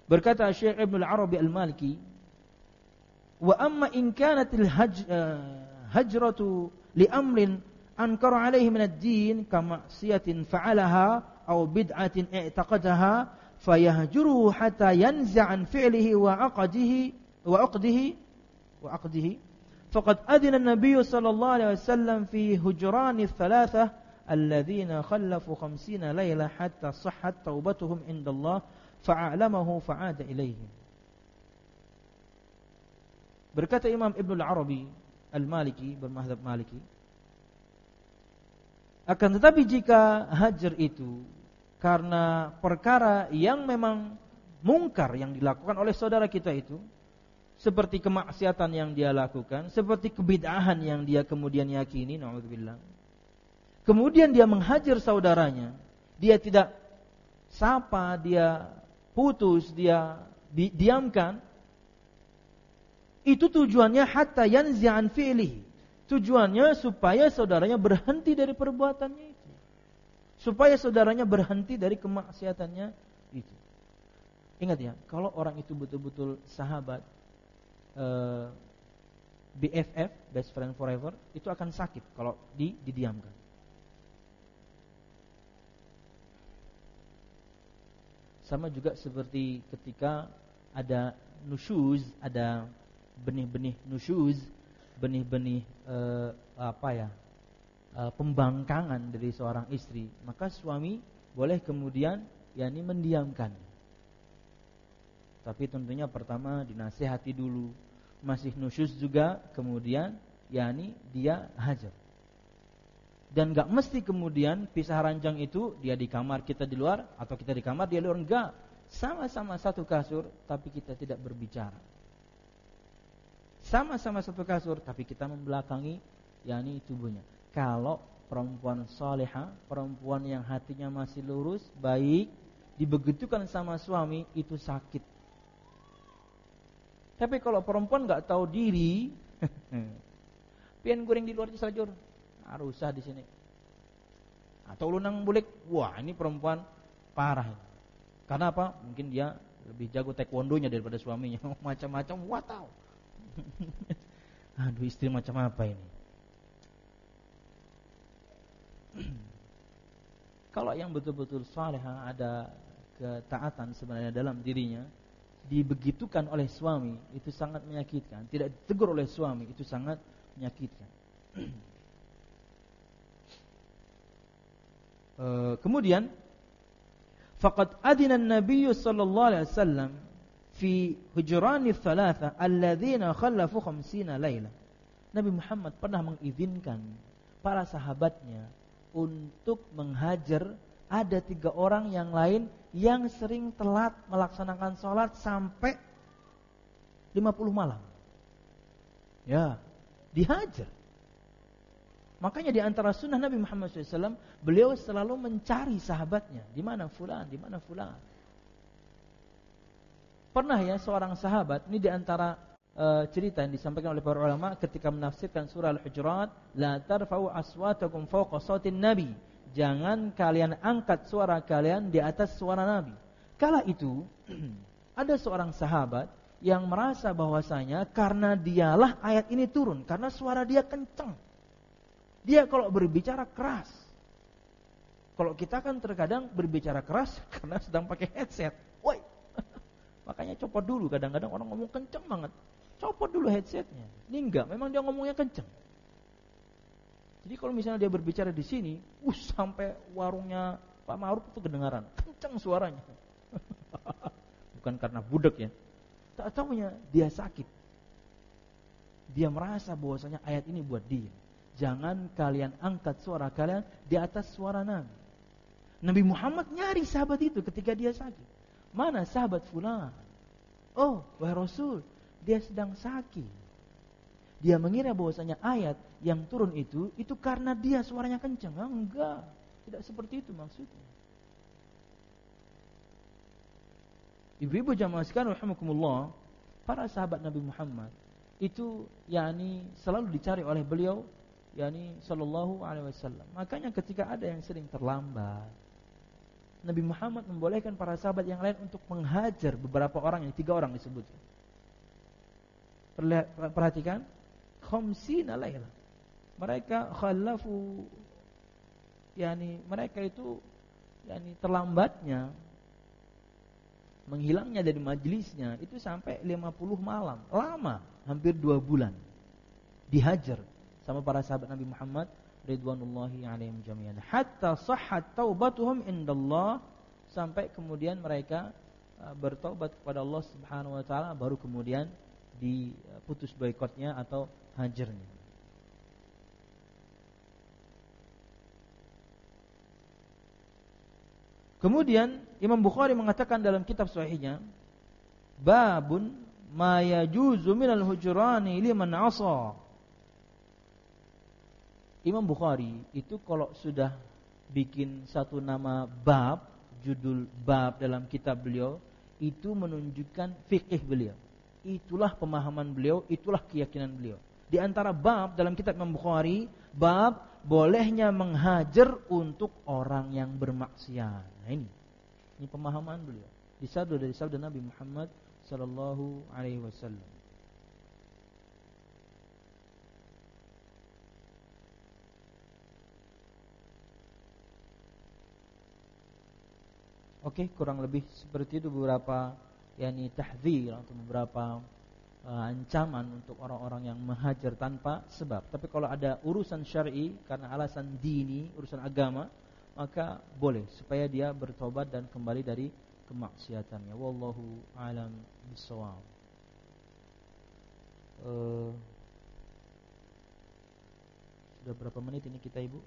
Berkata Syekh Ibn al-Arabi al-Maliki, wa amma in kanatil haj, uh, hajratu li amrin ankara alaihi min ad-din kama siyatin fa'alaha aw bid'atin i'taqadaha fayahjuruhu hatta yanza' an fi'lihi wa aqdihi wa aqdihi wa aqdihi faqad adina an-nabiy sallallahu alaihi wasallam fi hujrani ats-tsalatsah alladhina khallafu khamsina layla hatta sahhat taubatuhum indallah fa'alamahu fa'ada ilaihim. Berkata Imam Ibn al-Arabi al-Maliki, bermadzhab Maliki, akan tetapi jika hajar itu karena perkara yang memang mungkar yang dilakukan oleh saudara kita itu, seperti kemaksiatan yang dia lakukan, seperti kebid'ahan yang dia kemudian yakini, na'udzubillah, kemudian dia menghajar saudaranya, dia tidak sapa, dia putus, dia di, diamkan, itu tujuannya hatta yanzi'an fi'lihi. Tujuannya supaya saudaranya berhenti dari perbuatannya itu. Supaya saudaranya berhenti dari kemaksiatannya itu. Ingat ya, kalau orang itu betul-betul sahabat, eh, B F F, best friend forever, itu akan sakit kalau di, didiamkan. Sama juga seperti ketika ada nusyuz, ada benih-benih nusyuz, benih-benih eh, apa ya, eh, pembangkangan dari seorang istri, maka suami boleh kemudian yakni mendiamkan. Tapi tentunya pertama dinasihati dulu, masih nusyuz juga, kemudian yakni dia hajar. Dan enggak mesti kemudian pisah ranjang itu dia di kamar, kita di luar, atau kita di kamar dia di luar, enggak. Sama-sama satu kasur tapi kita tidak berbicara. Sama-sama satu kasur tapi kita membelakangi yakni tubuhnya. Kalau perempuan salihah, perempuan yang hatinya masih lurus, baik, dibegitukan sama suami itu sakit. Tapi kalau perempuan enggak tahu diri, pian goreng di luar sajur, harus usah di sini. Atau lunang bulik, wah ini perempuan parah. Karena apa? Mungkin dia lebih jago taekwondonya daripada suaminya. Macam-macam, wah tahu. Aduh, istri macam apa ini? Kalau yang betul-betul saleh, ada ketaatan sebenarnya dalam dirinya, dibegitukan oleh suami, itu sangat menyakitkan. Tidak ditegur oleh suami, itu sangat menyakitkan. uh, Kemudian faqad adina an-nabiy sallallahu alaihi wasallam fi hujrani thalatha alladzina khallafu khamsina laila. Nabi Muhammad pernah mengizinkan para sahabatnya untuk menghajar ada tiga orang yang lain yang sering telat melaksanakan sholat sampai lima puluh malam. Ya, dihajar. Makanya di antara sunnah Nabi Muhammad shallallahu alaihi wasallam, beliau selalu mencari sahabatnya. Di mana fulan, di mana fulan. Pernah ya seorang sahabat, ini di antara uh, cerita yang disampaikan oleh para ulama ketika menafsirkan surah Al-Hujurat, la tarfa'u aswatakum fawqa sautin nabi. Jangan kalian angkat suara kalian di atas suara Nabi. Kala itu ada seorang sahabat yang merasa bahwasanya karena dialah ayat ini turun, karena suara dia kencang. Dia kalau berbicara keras. Kalau kita kan terkadang berbicara keras karena sedang pakai headset. Woi. Makanya copot dulu, kadang-kadang orang ngomong kencang banget. Copot dulu headsetnya. Ini enggak, memang dia ngomongnya kencang. Jadi kalau misalnya dia berbicara di sini, uh sampai warungnya Pak Ma'ruf itu kedengaran, kencang suaranya. Bukan karena budak ya. Tak tahunya dia sakit. Dia merasa bahwasanya ayat ini buat dia. Jangan kalian angkat suara kalian di atas suara Nabi. Nabi Muhammad nyari sahabat itu ketika dia sakit. Mana sahabat fulan? Oh, wahai Rasul, dia sedang sakit. Dia mengira bahwasanya ayat yang turun itu itu karena dia suaranya kencang. Ah, enggak, tidak seperti itu maksudnya. Ibu-ibu jamaah sekalian rahimakumullah, para sahabat Nabi Muhammad itu yakni selalu dicari oleh beliau, yakni sallallahu alaihi wasallam. Makanya ketika ada yang sering terlambat, Nabi Muhammad membolehkan para sahabat yang lain untuk menghajar beberapa orang, yang tiga orang disebut. Perhatikan, khamsina laila. Mereka khalafu, yakni mereka itu yakni terlambatnya, menghilangnya dari majelisnya itu sampai lima puluh malam. Lama, hampir dua bulan. Dihajar sama para sahabat Nabi Muhammad ridwanullahi alaihim jami'an. Hatta sahhat taubatuhum indallah, sampai kemudian mereka bertaubat kepada Allah Subhanahu wa taala, baru kemudian diputus boikotnya atau hajarnya. Kemudian Imam Bukhari mengatakan dalam kitab sahihnya, babun ma yajuzu minal hujurani liman asa. Imam Bukhari itu kalau sudah bikin satu nama bab, judul bab dalam kitab beliau, itu menunjukkan fikih beliau. Itulah pemahaman beliau, itulah keyakinan beliau. Di antara bab dalam kitab Imam Bukhari, bab bolehnya menghajar untuk orang yang bermaksiat. Nah ini, ini pemahaman beliau. Disadu dari sabda Nabi Muhammad sallallahu alaihi wasallam. Oke, kurang lebih seperti itu beberapa yakni tahdzir atau beberapa uh, ancaman untuk orang-orang yang menghajar tanpa sebab. Tapi kalau ada urusan syar'i karena alasan dini, urusan agama, maka boleh supaya dia bertobat dan kembali dari kemaksiatannya. Wallahu a'lam bishawab. Uh, sudah berapa menit ini kita, Ibu?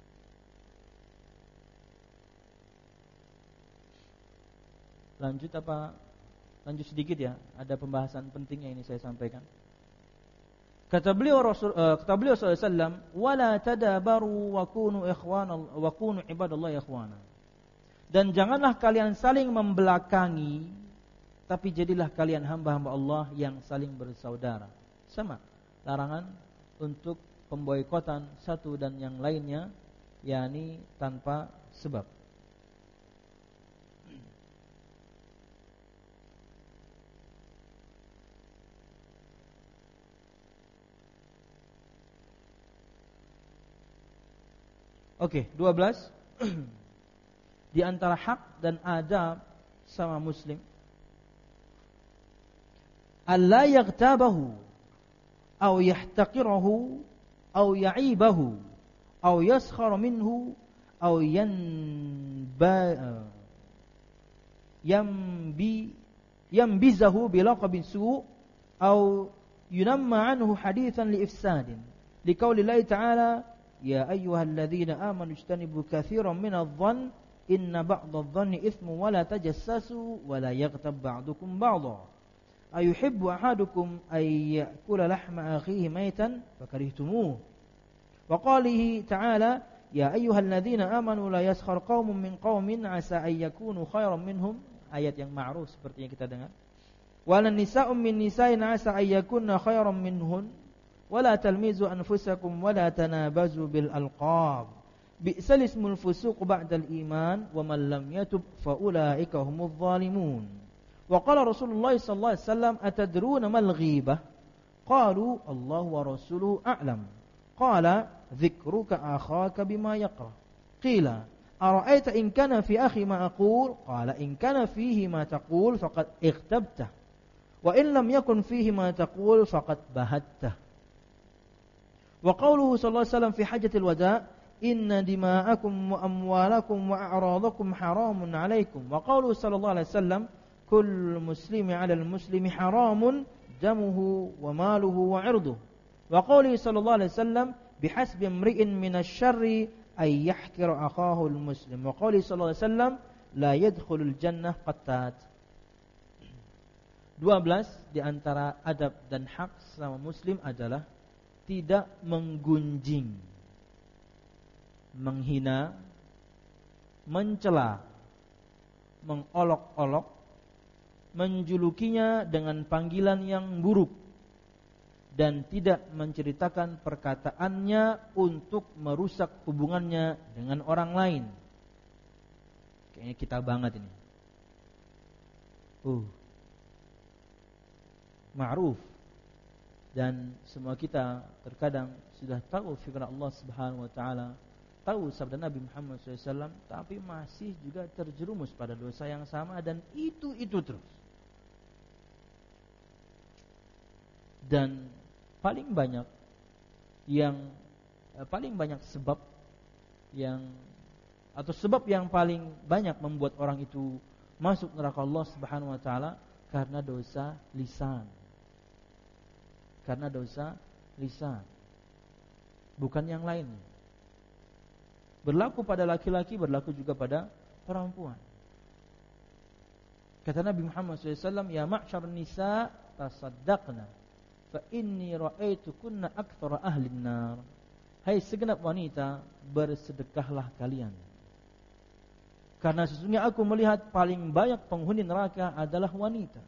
Lanjut apa? Lanjut sedikit ya. Ada pembahasan penting yang ini saya sampaikan. Kata beliau Rasul, uh, kata beliau sallallahu alaihi wasallam, "Wala tadabaru wa kunu ikhwana wa kunu ibadallahi ikhwana." Dan janganlah kalian saling membelakangi, tapi jadilah kalian hamba-hamba Allah yang saling bersaudara. Sama larangan untuk pemboikotan satu dan yang lainnya, yakni tanpa sebab. Oke, dua belas. Di antara hak dan adab sama muslim, alla yaghtabahu aw yahtaqirahu aw ya'ibahu aw yaskhara minhu aw yanba yambi yambizahu bilaqabin su' aw yunamma anhu hadithan liifsadin liqauli Allah ta'ala ya ayyuhalladzina amanu ijtanibu katsiran minadh-dhann inna ba'dadh-dhanni itsmun wa la tajassasu wa la yaghtab ba'dukum ba'dha ayuhibbu ahadukum ay ya'kula lahma akhihi maytan fakarihtumuh wa qalihi ta'ala ya ayyuhalladzina amanu la yaskhar qaumun min qaumin asa ay yakunu khairan minhum, ayat yang ma'ruf seperti yang kita dengar. Wa lan nisa'un min nisa'in asa ay yakunna khairan minhun wala talmizu anfusakum wala tanabazu bil alqab bi'sal ismul fusuq ba'dal iman wa man lam yatub fa ulaika humudz zalimun. Wa qala Rasulullah sallallahu alaihi wasallam atadruna mal ghibah qalu Allah wa rasuluhu a'lam qala dzikruka akhaka bima yaqra qila ara'aita in kana fi akhi ma aqul qala in kana fihi ma taqul faqad ightabta wa in lam yakun fihi ma taqul faqad bahatta. Wa qawluhu sallallahu alaihi wasallam fi hajjatil wada' inna dima'akum wa amwalakum wa a'radakum haramun 'alaikum. Wa qawluhu sallallahu alaihi wasallam kullu muslimi 'alal muslimi haramun damuhu wa maluhu wa 'irduhu. Wa qawluhu sallallahu alaihi wasallam bihasbi imri'in minasy syarri ay yahkira akhahu al-muslim. Wa qawluhu sallallahu alaihi wasallam la yadkhulul jannah qattat. dua belas di antara adab dan hak sama muslim adalah tidak menggunjing, menghina, mencela, mengolok-olok, menjulukinya dengan panggilan yang buruk, dan tidak menceritakan perkataannya untuk merusak hubungannya dengan orang lain. Kayaknya kita banget ini. Uh. Ma'ruf. Dan semua kita terkadang sudah tahu firman Allah Subhanahu wa taala, tahu sabda Nabi Muhammad shallallahu alaihi wasallam, tapi masih juga terjerumus pada dosa yang sama dan itu-itu terus. Dan paling banyak yang eh, paling banyak sebab yang atau sebab yang paling banyak membuat orang itu masuk neraka Allah Subhanahu wa taala karena dosa lisan. Karena dosa lisan. Bukan yang lain. Berlaku pada laki-laki, berlaku juga pada perempuan. Kata Nabi Muhammad shallallahu alaihi wasallam, "Ya ma'syarun nisa, tasaddaqna, fa inni ra'aitukunna aktsara ahli an-nar." Hai segenap wanita, bersedekahlah kalian. Karena sesungguhnya aku melihat paling banyak penghuni neraka adalah wanita.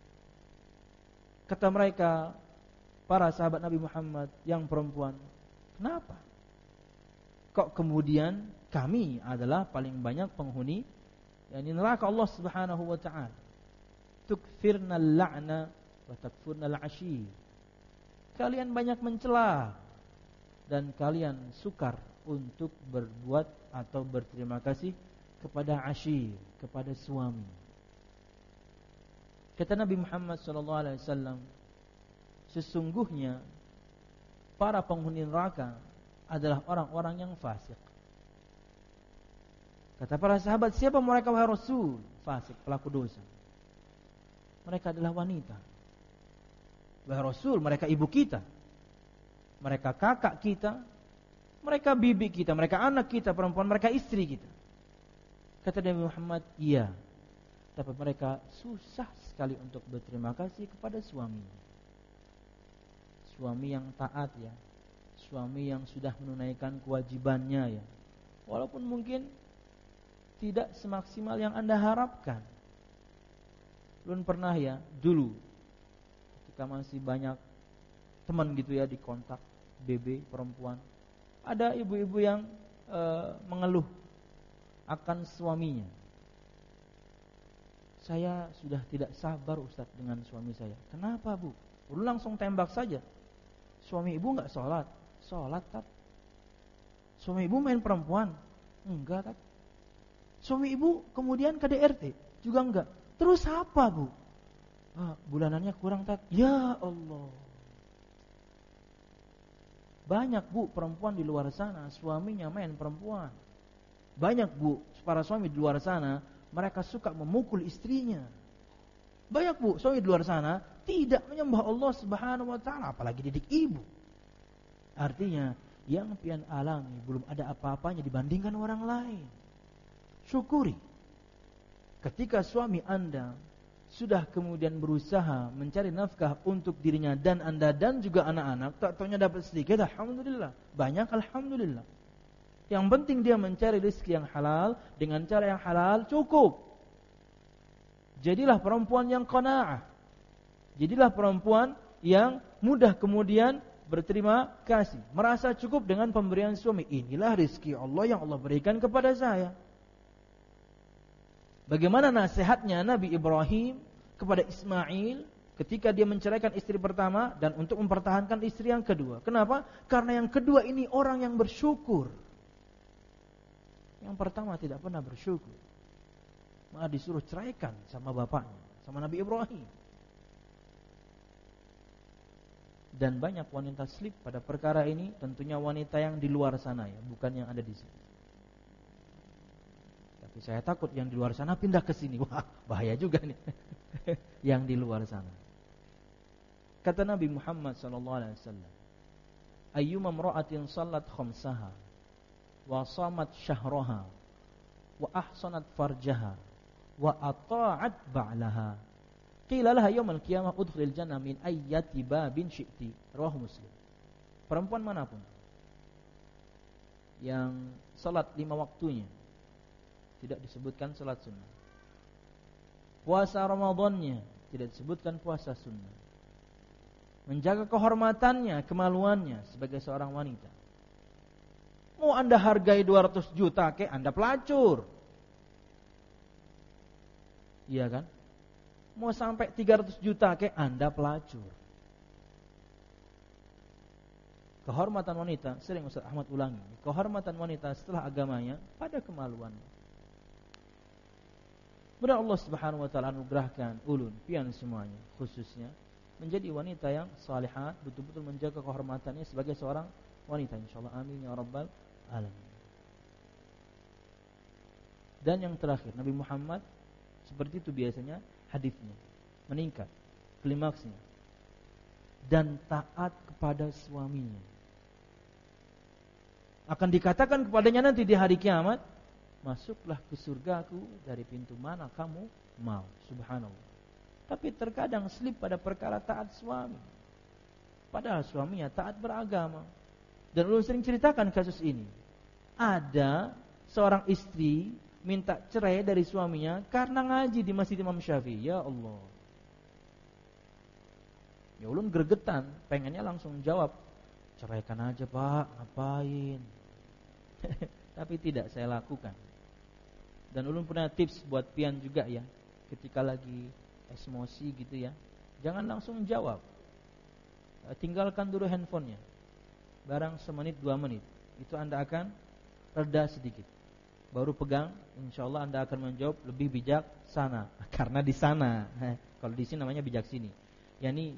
Kata mereka, para sahabat Nabi Muhammad yang perempuan, kenapa? Kok kemudian kami adalah paling banyak penghuni yakni neraka Allah Subhanahu wa taala? Tukfirna al-la'na wa takfurna al-ashir. Kalian banyak mencela dan kalian sukar untuk berbuat atau berterima kasih kepada ashir, kepada suami. Kata Nabi Muhammad sallallahu alaihi wasallam, sesungguhnya para penghuni neraka adalah orang-orang yang fasik. Kata para sahabat, siapa mereka wahai Rasul? Fasik, pelaku dosa. Mereka adalah wanita. Wahai Rasul, mereka ibu kita, mereka kakak kita, mereka bibi kita, mereka anak kita perempuan, mereka istri kita. Kata Nabi Muhammad, iya, tapi mereka susah sekali untuk berterima kasih kepada suaminya. Suami yang taat ya, suami yang sudah menunaikan kewajibannya ya, walaupun mungkin tidak semaksimal yang Anda harapkan. Belum pernah ya, dulu ketika masih banyak teman gitu ya di kontak B B perempuan, ada ibu-ibu yang e, mengeluh akan suaminya. Saya sudah tidak sabar Ustaz dengan suami saya. Kenapa Bu? Lu langsung tembak saja. Suami ibu enggak sholat? Sholat tak? Suami ibu main perempuan? Enggak tak? Suami ibu kemudian K D R T? Juga enggak? Terus apa Bu? Ah, bulanannya kurang tak? Ya Allah. Banyak Bu perempuan di luar sana suaminya main perempuan. Banyak Bu para suami di luar sana mereka suka memukul istrinya. Banyak Bu suami di luar sana tidak menyembah Allah Subhanahu wa taala, apalagi didik ibu. Artinya yang pian alami belum ada apa-apanya dibandingkan orang lain. Syukuri. Ketika suami Anda sudah kemudian berusaha mencari nafkah untuk dirinya dan Anda dan juga anak-anak, tak taunya dapat sedikit, alhamdulillah. Banyak alhamdulillah. Yang penting dia mencari rezeki yang halal dengan cara yang halal cukup. Jadilah perempuan yang qanaah. Jadilah perempuan yang mudah kemudian berterima kasih, merasa cukup dengan pemberian suami. Inilah rezeki Allah yang Allah berikan kepada saya. Bagaimana nasihatnya Nabi Ibrahim kepada Ismail ketika dia menceraikan istri pertama dan untuk mempertahankan istri yang kedua. Kenapa? Karena yang kedua ini orang yang bersyukur. Yang pertama tidak pernah bersyukur. Malah disuruh ceraikan sama bapaknya, sama Nabi Ibrahim. Dan banyak wanita slip pada perkara ini, tentunya wanita yang di luar sana ya, bukan yang ada di sini. Tapi saya takut yang di luar sana pindah ke sini. Wah, bahaya juga nih. Yang di luar sana. Kata Nabi Muhammad sallallahu alaihi wasallam, "Ayyuma imra'atin shallat khamsaha wa shamat syahraha wa ahsanat farjaha wa ata'at ba'laha qila laha yaumil qiyamah udkhilil jannah min ayyati babin syi'ti." Rawahu Muslim. Perempuan manapun yang salat lima waktunya, tidak disebutkan salat sunnah, puasa Ramadannya tidak disebutkan puasa sunnah, menjaga kehormatannya, kemaluannya sebagai seorang wanita, mau Anda hargai dua ratus juta ke Anda pelacur. Iya kan? Mau sampai tiga ratus juta kayak Anda pelacur. Kehormatan wanita, sering Ustaz Ahmad ulangi, kehormatan wanita setelah agamanya pada kemaluan. Mudah Allah Subhanahu wa taala anugerahkan ulun pian semuanya, khususnya menjadi wanita yang salihah, betul-betul menjaga kehormatannya sebagai seorang wanita, insyaallah, amin ya rabbal alamin. Dan yang terakhir, Nabi Muhammad seperti itu biasanya hadisnya meningkat klimaksnya, dan taat kepada suaminya. Akan dikatakan kepadanya nanti di hari kiamat, masuklah ke surgaku dari pintu mana kamu mau. Subhanallah. Tapi terkadang slip pada perkara taat suami, padahal suaminya taat beragama. Dan ulun sering ceritakan kasus ini. Ada seorang istri minta cerai dari suaminya karena ngaji di Masjid Imam Syafi'i. Ya Allah. Ya ulun gregetan, pengennya langsung jawab, ceraikan aja Pak, ngapain? Tapi tidak saya lakukan. Dan ulun punya tips buat pian juga ya, ketika lagi emosi gitu ya, jangan langsung jawab. Tinggalkan dulu handphonenya, barang semenit dua menit, itu Anda akan reda sedikit. Baru pegang, insya Allah Anda akan menjawab lebih bijaksana. Karena di sana, kalau di sini namanya bijak sini. Yani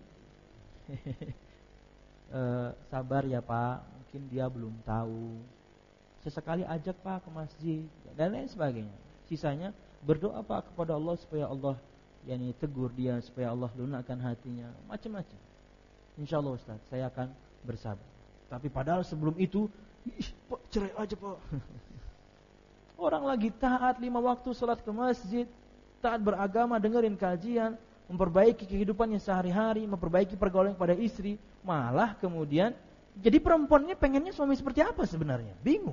Uh, sabar ya Pak, mungkin dia belum tahu. Sesekali ajak Pak ke masjid dan lain sebagainya. Sisanya berdoa Pak kepada Allah supaya Allah yani tegur dia, supaya Allah lunakkan hatinya, macam-macam. Insyaallah Ustaz, saya akan bersabar. Tapi padahal sebelum itu, ih, Pak cerai aja Pak. Orang lagi taat lima waktu salat ke masjid, taat beragama, dengerin kajian, memperbaiki kehidupannya sehari-hari, memperbaiki pergaulan pada istri, malah kemudian jadi perempuannya pengennya suami seperti apa sebenarnya? Bingung.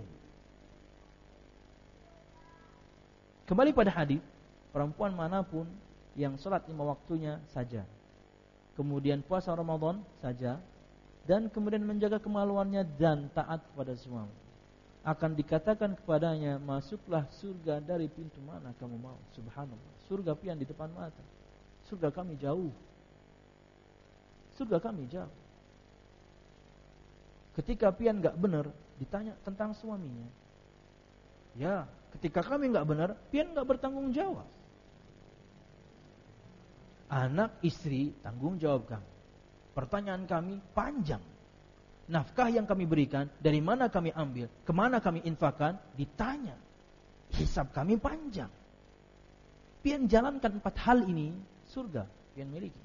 Kembali pada hadis, perempuan manapun yang sholat lima waktunya saja, kemudian puasa Ramadan saja, dan kemudian menjaga kemaluannya dan taat kepada suami, akan dikatakan kepadanya, masuklah surga dari pintu mana kamu mau. Subhanallah. Surga pian di depan mata. Surga kami jauh. Surga kami jauh. Ketika pian gak benar, ditanya tentang suaminya. Ya, ketika kami gak benar, pian gak bertanggung jawab. Anak, istri, tanggung jawab kami. Pertanyaan kami panjang. Nafkah yang kami berikan, dari mana kami ambil, kemana kami infakkan, ditanya. Hisab kami panjang. Pian jalankan empat hal ini, surga pian miliki.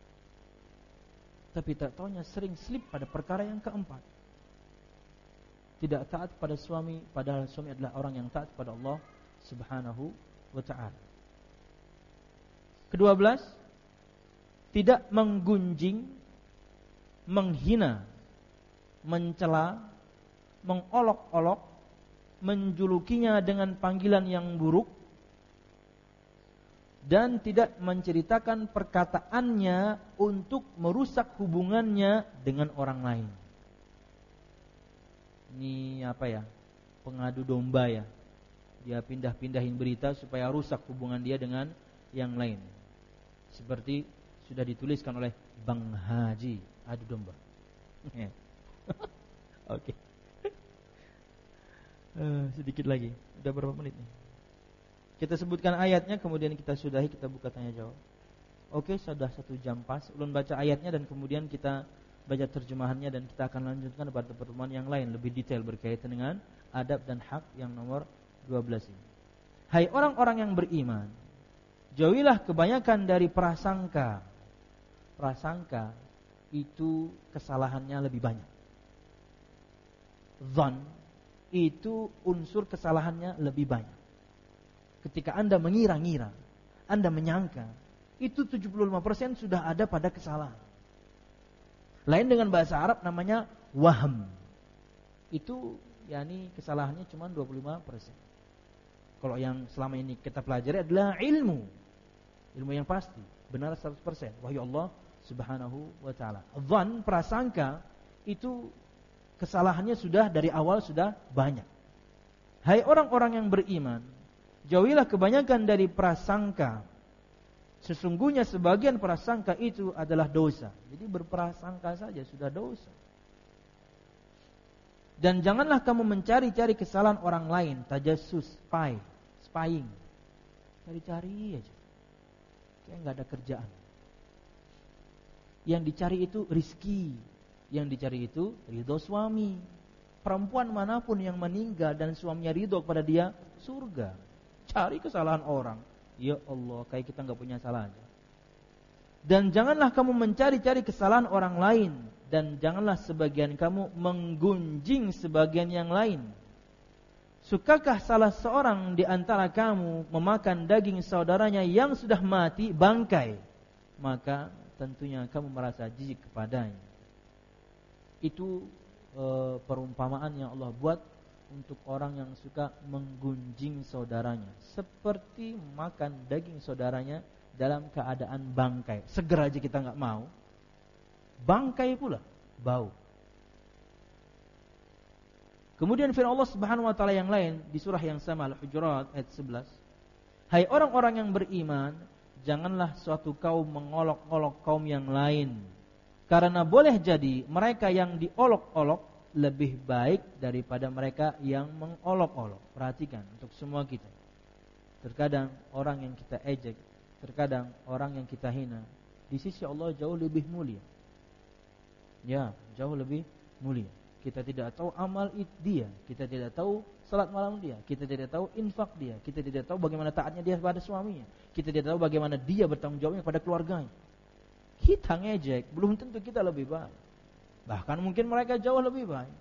Tapi tak taunya sering slip pada perkara yang keempat. Tidak taat pada suami, padahal suami adalah orang yang taat pada Allah Subhanahu wa ta'ala. Kedua belas, tidak menggunjing, menghina, mencela, mengolok-olok, menjulukinya dengan panggilan yang buruk, dan tidak menceritakan perkataannya untuk merusak hubungannya dengan orang lain. Ini apa ya? Pengadu domba ya. Dia pindah-pindahin berita supaya rusak hubungan dia dengan yang lain. Seperti sudah dituliskan oleh Bang Haji, adu domba. Oke. Okay. uh, sedikit lagi. Udah berapa menit nih? Kita sebutkan ayatnya, kemudian kita sudahi, kita buka tanya jawab. Oke, sudah satu jam pas. Ulun baca ayatnya dan kemudian kita baca terjemahannya, dan kita akan lanjutkan pada pertemuan yang lain lebih detail berkaitan dengan adab dan hak yang nomor dua belas ini. Hai orang-orang yang beriman, jauhilah kebanyakan dari prasangka. Prasangka itu kesalahannya lebih banyak. Dzan itu unsur kesalahannya lebih banyak. Ketika Anda mengira-ngira, Anda menyangka, itu tujuh puluh lima persen sudah ada pada kesalahan. Lain dengan bahasa Arab namanya waham. Itu yakni kesalahannya cuma dua puluh lima persen. Kalau yang selama ini kita pelajari adalah ilmu. Ilmu yang pasti, benar seratus persen. Wahyu Allah Subhanahu wa ta'ala. Dzan, prasangka, itu kesalahannya sudah dari awal sudah banyak. Hai orang-orang yang beriman, jauhilah kebanyakan dari prasangka. Sesungguhnya sebagian prasangka itu adalah dosa. Jadi berprasangka saja sudah dosa. Dan janganlah kamu mencari-cari kesalahan orang lain, tajassus, spy, spying. Cari-cari aja. Kayak enggak ada kerjaan. Yang dicari itu rizki, yang dicari itu ridho suami. Perempuan manapun yang meninggal dan suaminya ridho kepada dia, surga. Cari kesalahan orang. Ya Allah, kayak kita enggak punya salah aja. Dan janganlah kamu mencari-cari kesalahan orang lain, dan janganlah sebagian kamu menggunjing sebagian yang lain. Sukakah salah seorang di antara kamu memakan daging saudaranya yang sudah mati, bangkai? Maka tentunya kamu merasa jijik kepadanya. Itu e, perumpamaan yang Allah buat untuk orang yang suka menggunjing saudaranya, seperti makan daging saudaranya dalam keadaan bangkai. Segera aja kita nggak mau, bangkai pula bau. Kemudian firman Allah Subhanahu wa taala yang lain di surah yang sama, Al-Hujurat ayat sebelas. Hai orang-orang yang beriman, janganlah suatu kaum mengolok-olok kaum yang lain, karena boleh jadi mereka yang diolok-olok lebih baik daripada mereka yang mengolok-olok. Perhatikan untuk semua kita. Terkadang orang yang kita ejek, terkadang orang yang kita hina, di sisi Allah jauh lebih mulia. Ya, jauh lebih mulia. Kita tidak tahu amal dia, kita tidak tahu salat malam dia, kita tidak tahu infak dia, kita tidak tahu bagaimana taatnya dia kepada suaminya, kita tidak tahu bagaimana dia bertanggung jawabnya kepada keluarganya. Kita ngejek, belum tentu kita lebih baik. Bahkan mungkin mereka jauh lebih baik.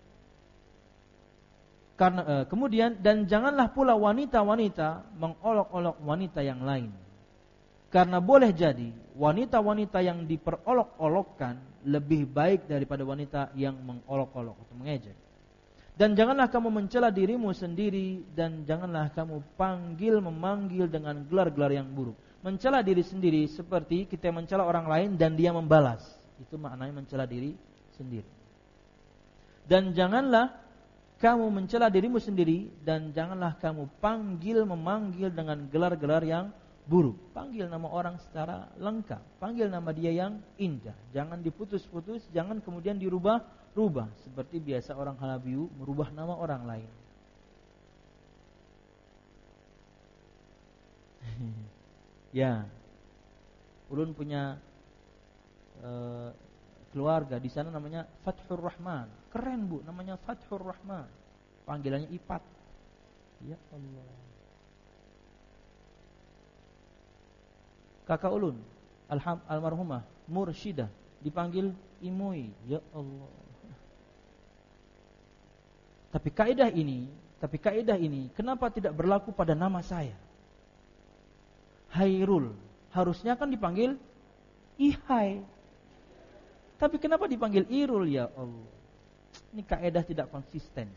Karena eh, kemudian dan janganlah pula wanita-wanita mengolok-olok wanita yang lain. Karena boleh jadi wanita-wanita yang diperolok-olokkan lebih baik daripada wanita yang mengolok-olok atau mengejek. Dan janganlah kamu mencela dirimu sendiri, dan janganlah kamu panggil memanggil dengan gelar-gelar yang buruk. Mencela diri sendiri seperti kita mencela orang lain dan dia membalas. Itu maknanya mencela diri sendiri. Dan janganlah kamu mencela dirimu sendiri, dan janganlah kamu panggil memanggil dengan gelar-gelar yang buruk. Panggil nama orang secara lengkap, panggil nama dia yang indah. Jangan diputus-putus, jangan kemudian dirubah-rubah seperti biasa orang Halabiu merubah nama orang lain. Ya, ulun punya uh, keluarga di sana namanya Fathur Rahman. Keren Bu, namanya Fathur Rahman. Panggilannya Ipat. Ya Allah. Kakak ulun, alham, almarhumah Mursyidah, dipanggil Imui. Ya Allah. Tapi kaidah ini, tapi kaidah ini kenapa tidak berlaku pada nama saya? Hairul, harusnya kan dipanggil Ihai. Tapi kenapa dipanggil Irul? Ya Allah. Ini kaidah tidak konsisten.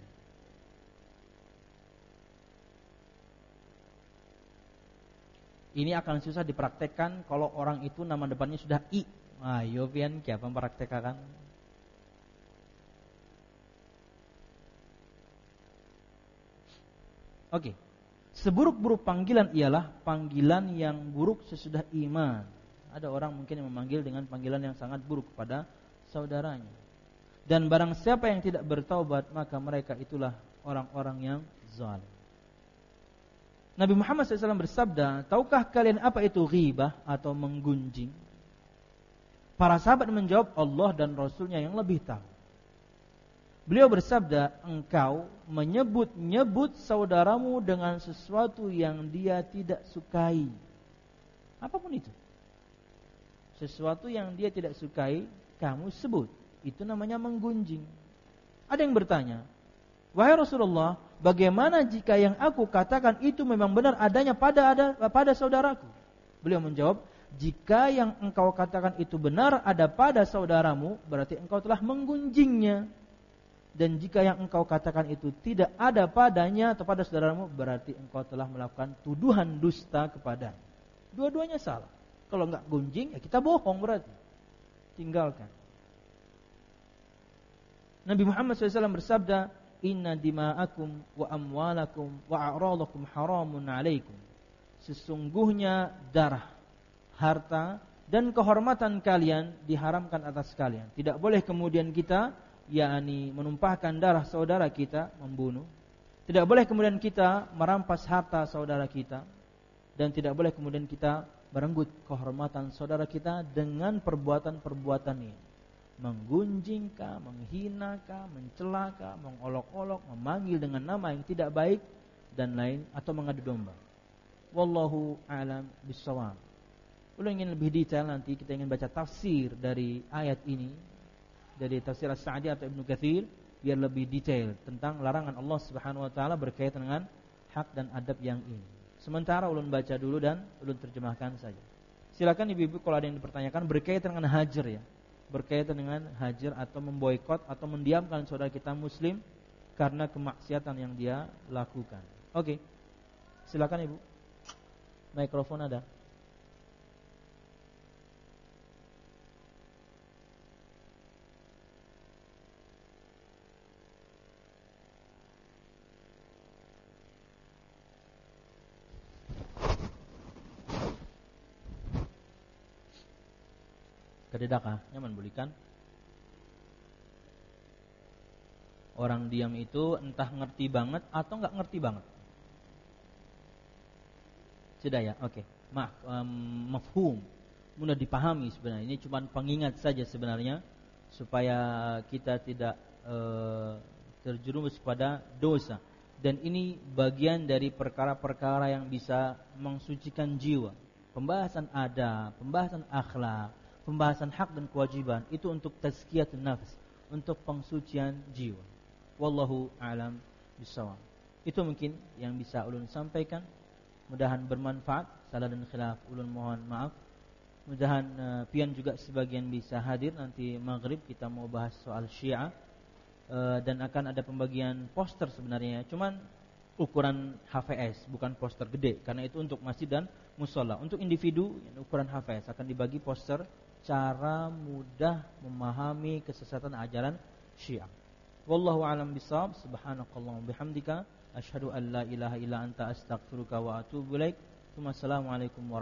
Ini akan susah dipraktekkan kalau orang itu nama depannya sudah I. Ayo pian siapa mempraktekkan? Oke. Seburuk-buruk panggilan ialah panggilan yang buruk sesudah iman. Ada orang mungkin yang memanggil dengan panggilan yang sangat buruk kepada saudaranya. Dan barang siapa yang tidak bertaubat, maka mereka itulah orang-orang yang zalim. Nabi Muhammad shallallahu alaihi wasallam bersabda, tahukah kalian apa itu ghibah atau menggunjing? Para sahabat menjawab, Allah dan Rasulnya yang lebih tahu. Beliau bersabda, engkau menyebut-nyebut saudaramu dengan sesuatu yang dia tidak sukai. Apapun itu. Sesuatu yang dia tidak sukai, kamu sebut. Itu namanya menggunjing. Ada yang bertanya, wahai Rasulullah, bagaimana jika yang aku katakan itu memang benar adanya pada ada pada saudaraku? Beliau menjawab, jika yang engkau katakan itu benar ada pada saudaramu, berarti engkau telah menggunjingnya. Dan jika yang engkau katakan itu tidak ada padanya atau pada saudaramu, berarti engkau telah melakukan tuduhan dusta kepadanya. Dua-duanya salah. Kalau enggak gunjing, ya kita bohong berarti. Tinggalkan. Nabi Muhammad shallallahu alaihi wasallam bersabda, inna dima'akum wa amwalakum wa a'radakum haramun alaikum. Sesungguhnya darah, harta dan kehormatan kalian diharamkan atas kalian. Tidak boleh kemudian kita yakni menumpahkan darah saudara kita, membunuh. Tidak boleh kemudian kita merampas harta saudara kita, dan tidak boleh kemudian kita merenggut kehormatan saudara kita dengan perbuatan-perbuatan ini. Menggunjingkah, menghinakah, mencelakah, mengolok-olok, memanggil dengan nama yang tidak baik dan lain, atau mengadu domba. Wallahu a'lam bissawab. Kalau ingin lebih detail nanti kita ingin baca tafsir dari ayat ini dari tafsir As-Sa'di atau Ibnu Katsir biar lebih detail tentang larangan Allah Subhanahu wa taala berkaitan dengan hak dan adab yang ini. Sementara ulun baca dulu dan ulun terjemahkan saja. Silakan ibu-ibu kalau ada yang dipertanyakan berkaitan dengan hajar ya. Berkaitan dengan hajar atau memboikot atau mendiamkan saudara kita muslim karena kemaksiatan yang dia lakukan. Oke. Silakan Ibu. Mikrofon ada. Kededakah? Nyaman bulikan? Orang diam itu entah ngerti banget atau nggak ngerti banget. Sudah ya, oke. Okay. Maaf, um, mafhum, mudah dipahami sebenarnya. Ini cuma pengingat saja sebenarnya supaya kita tidak uh, terjerumus pada dosa. Dan ini bagian dari perkara-perkara yang bisa mensucikan jiwa. Pembahasan adab, pembahasan akhlak, pembahasan hak dan kewajiban itu untuk tazkiyatun nafs, untuk pengsucian jiwa. Wallahu a'lam bishawab. Itu mungkin yang bisa ulun sampaikan. Mudahan bermanfaat. Salah dan khilaf ulun mohon maaf. Mudahan uh, pian juga sebagian bisa hadir nanti maghrib kita mau bahas soal Syiah uh, dan akan ada pembagian poster sebenarnya. Cuman ukuran H V S bukan poster gede karena itu untuk masjid dan mushola. Untuk individu ukuran H V S akan dibagi poster cara mudah memahami kesesatan ajaran Syiah. Wallahu a'lam bishawab. Subhanakallahumma bihamdika asyhadu an la ilaha illa anta astaghfiruka wa atubu ilaik. Wassalamualaikum warahmatullahi wabarakatuh.